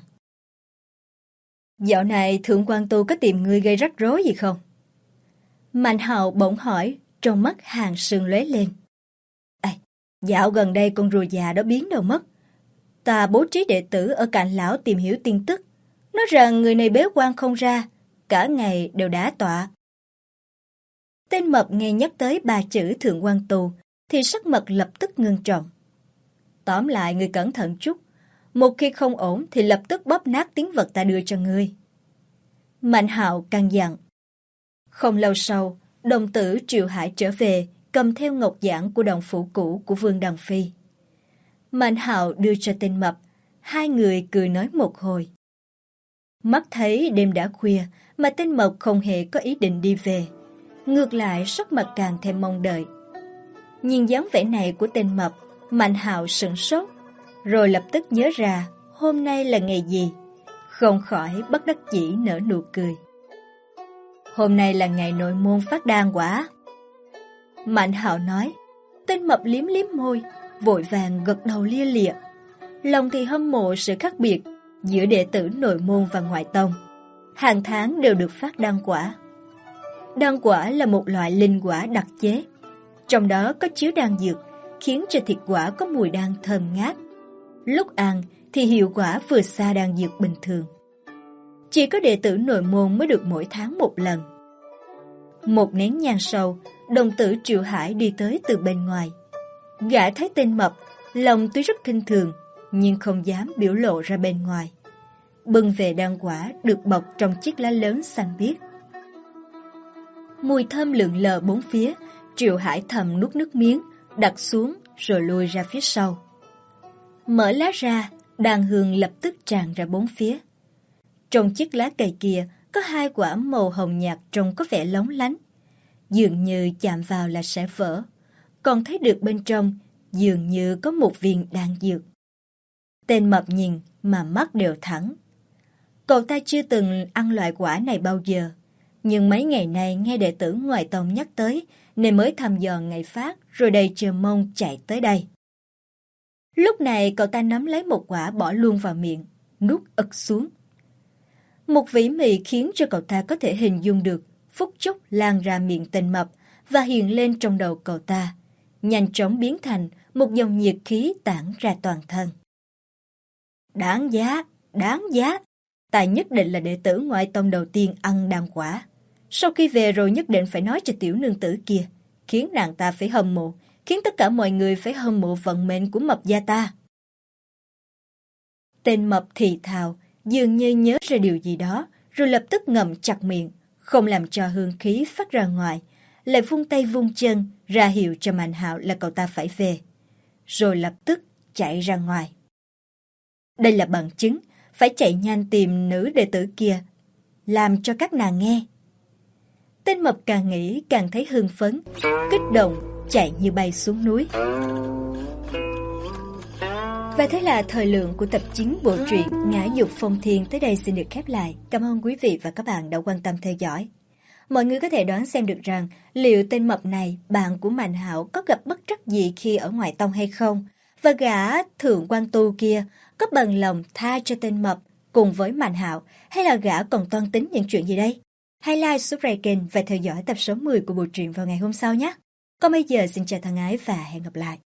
Dạo này Thượng quan Tu có tìm ngươi gây rắc rối gì không? Mạnh Hạo bỗng hỏi, trong mắt hàng sương lóe lên. Dạo gần đây con rùa già đó biến đâu mất. Ta bố trí đệ tử ở cạnh lão tìm hiểu tin tức. Nói rằng người này bế quan không ra, cả ngày đều đả tọa. Tên mập nghe nhắc tới 3 chữ Thượng quan Tu thì sắc mặt lập tức ngưng trọng. Tóm lại người cẩn thận chút. Một khi không ổn thì lập tức bóp nát tiếng vật ta đưa cho ngươi. Mạnh Hạo căn dặn. Không lâu sau, đồng tử Triệu Hải trở về, cầm theo ngọc giản của đồng phủ cũ của Vương Đằng Phi. Mạnh Hạo đưa cho tên mập, hai người cười nói một hồi. Mắt thấy đêm đã khuya mà tên mập không hề có ý định đi về. Ngược lại sắc mặt càng thêm mong đợi. Nhìn dáng vẻ này của tên mập, Mạnh Hạo sửng sốt, rồi lập tức nhớ ra hôm nay là ngày gì, không khỏi bất đắc dĩ nở nụ cười. Hôm nay là ngày nội môn phát đan quả. Mạnh Hạo nói. Tên mập liếm liếm môi, vội vàng gật đầu lia lịa. Lòng thì hâm mộ sự khác biệt giữa đệ tử nội môn và ngoại tông. Hàng tháng đều được phát đan quả. Đan quả là một loại linh quả đặc chế, trong đó có chứa đan dược, khiến cho thịt quả có mùi đan thơm ngát. Lúc ăn thì hiệu quả vừa xa đan dược bình thường. Chỉ có đệ tử nội môn mới được mỗi tháng một lần. Một nén nhang sau, đồng tử Triệu Hải đi tới từ bên ngoài. Gã thấy tên mập, lòng tuy rất khinh thường, nhưng không dám biểu lộ ra bên ngoài. Bưng về đan quả được bọc trong chiếc lá lớn xanh biếc. Mùi thơm lượn lờ bốn phía, Triệu Hải thầm nuốt nước miếng, đặt xuống rồi lùi ra phía sau. Mở lá ra, đàn hương lập tức tràn ra bốn phía. Trong chiếc lá cây kia có 2 quả màu hồng nhạt trông có vẻ lóng lánh. Dường như chạm vào là sẽ vỡ, còn thấy được bên trong dường như có một viên đan dược. Tên mập nhìn mà mắt đều thẳng. Cậu ta chưa từng ăn loại quả này bao giờ, nhưng mấy ngày nay nghe đệ tử ngoài tông nhắc tới nên mới thăm dò ngày phát rồi đầy chờ mong chạy tới đây. Lúc này cậu ta nắm lấy một quả bỏ luôn vào miệng, nuốt ực xuống. Một vỉ mì khiến cho cậu ta có thể hình dung được phút chốc lan ra miệng tên mập và hiện lên trong đầu cậu ta, nhanh chóng biến thành một dòng nhiệt khí tản ra toàn thân. Đáng giá, đáng giá. Ta nhất định là đệ tử ngoại tông đầu tiên ăn đan quả. Sau khi về rồi nhất định phải nói cho tiểu nương tử kia, khiến nàng ta phải hâm mộ, khiến tất cả mọi người phải hâm mộ vận mệnh của mập gia ta. Tên mập thì thào, dường như nhớ ra điều gì đó, rồi lập tức ngậm chặt miệng, không làm cho hương khí phát ra ngoài, lại vung tay vung chân, ra hiệu cho Mạnh Hạo là cậu ta phải về. Rồi lập tức chạy ra ngoài. Đây là bằng chứng, phải chạy nhanh tìm nữ đệ tử kia, làm cho các nàng nghe. Tên mập càng nghĩ càng thấy hưng phấn, kích động, chạy như bay xuống núi. Và thế là thời lượng của tập 9 bộ truyện Ngã Dục Phong Thiên tới đây xin được khép lại. Cảm ơn quý vị và các bạn đã quan tâm theo dõi. Mọi người có thể đoán xem được rằng liệu tên mập này, bạn của Mạnh Hạo, có gặp bất trắc gì khi ở ngoại tông hay không? Và gã Thượng quan Tu kia có bằng lòng tha cho tên mập cùng với Mạnh Hạo, hay là gã còn toan tính những chuyện gì đây? Hãy like, subscribe kênh và theo dõi tập số 10 của bộ truyện vào ngày hôm sau nhé. Còn bây giờ xin chào thân ái và hẹn gặp lại.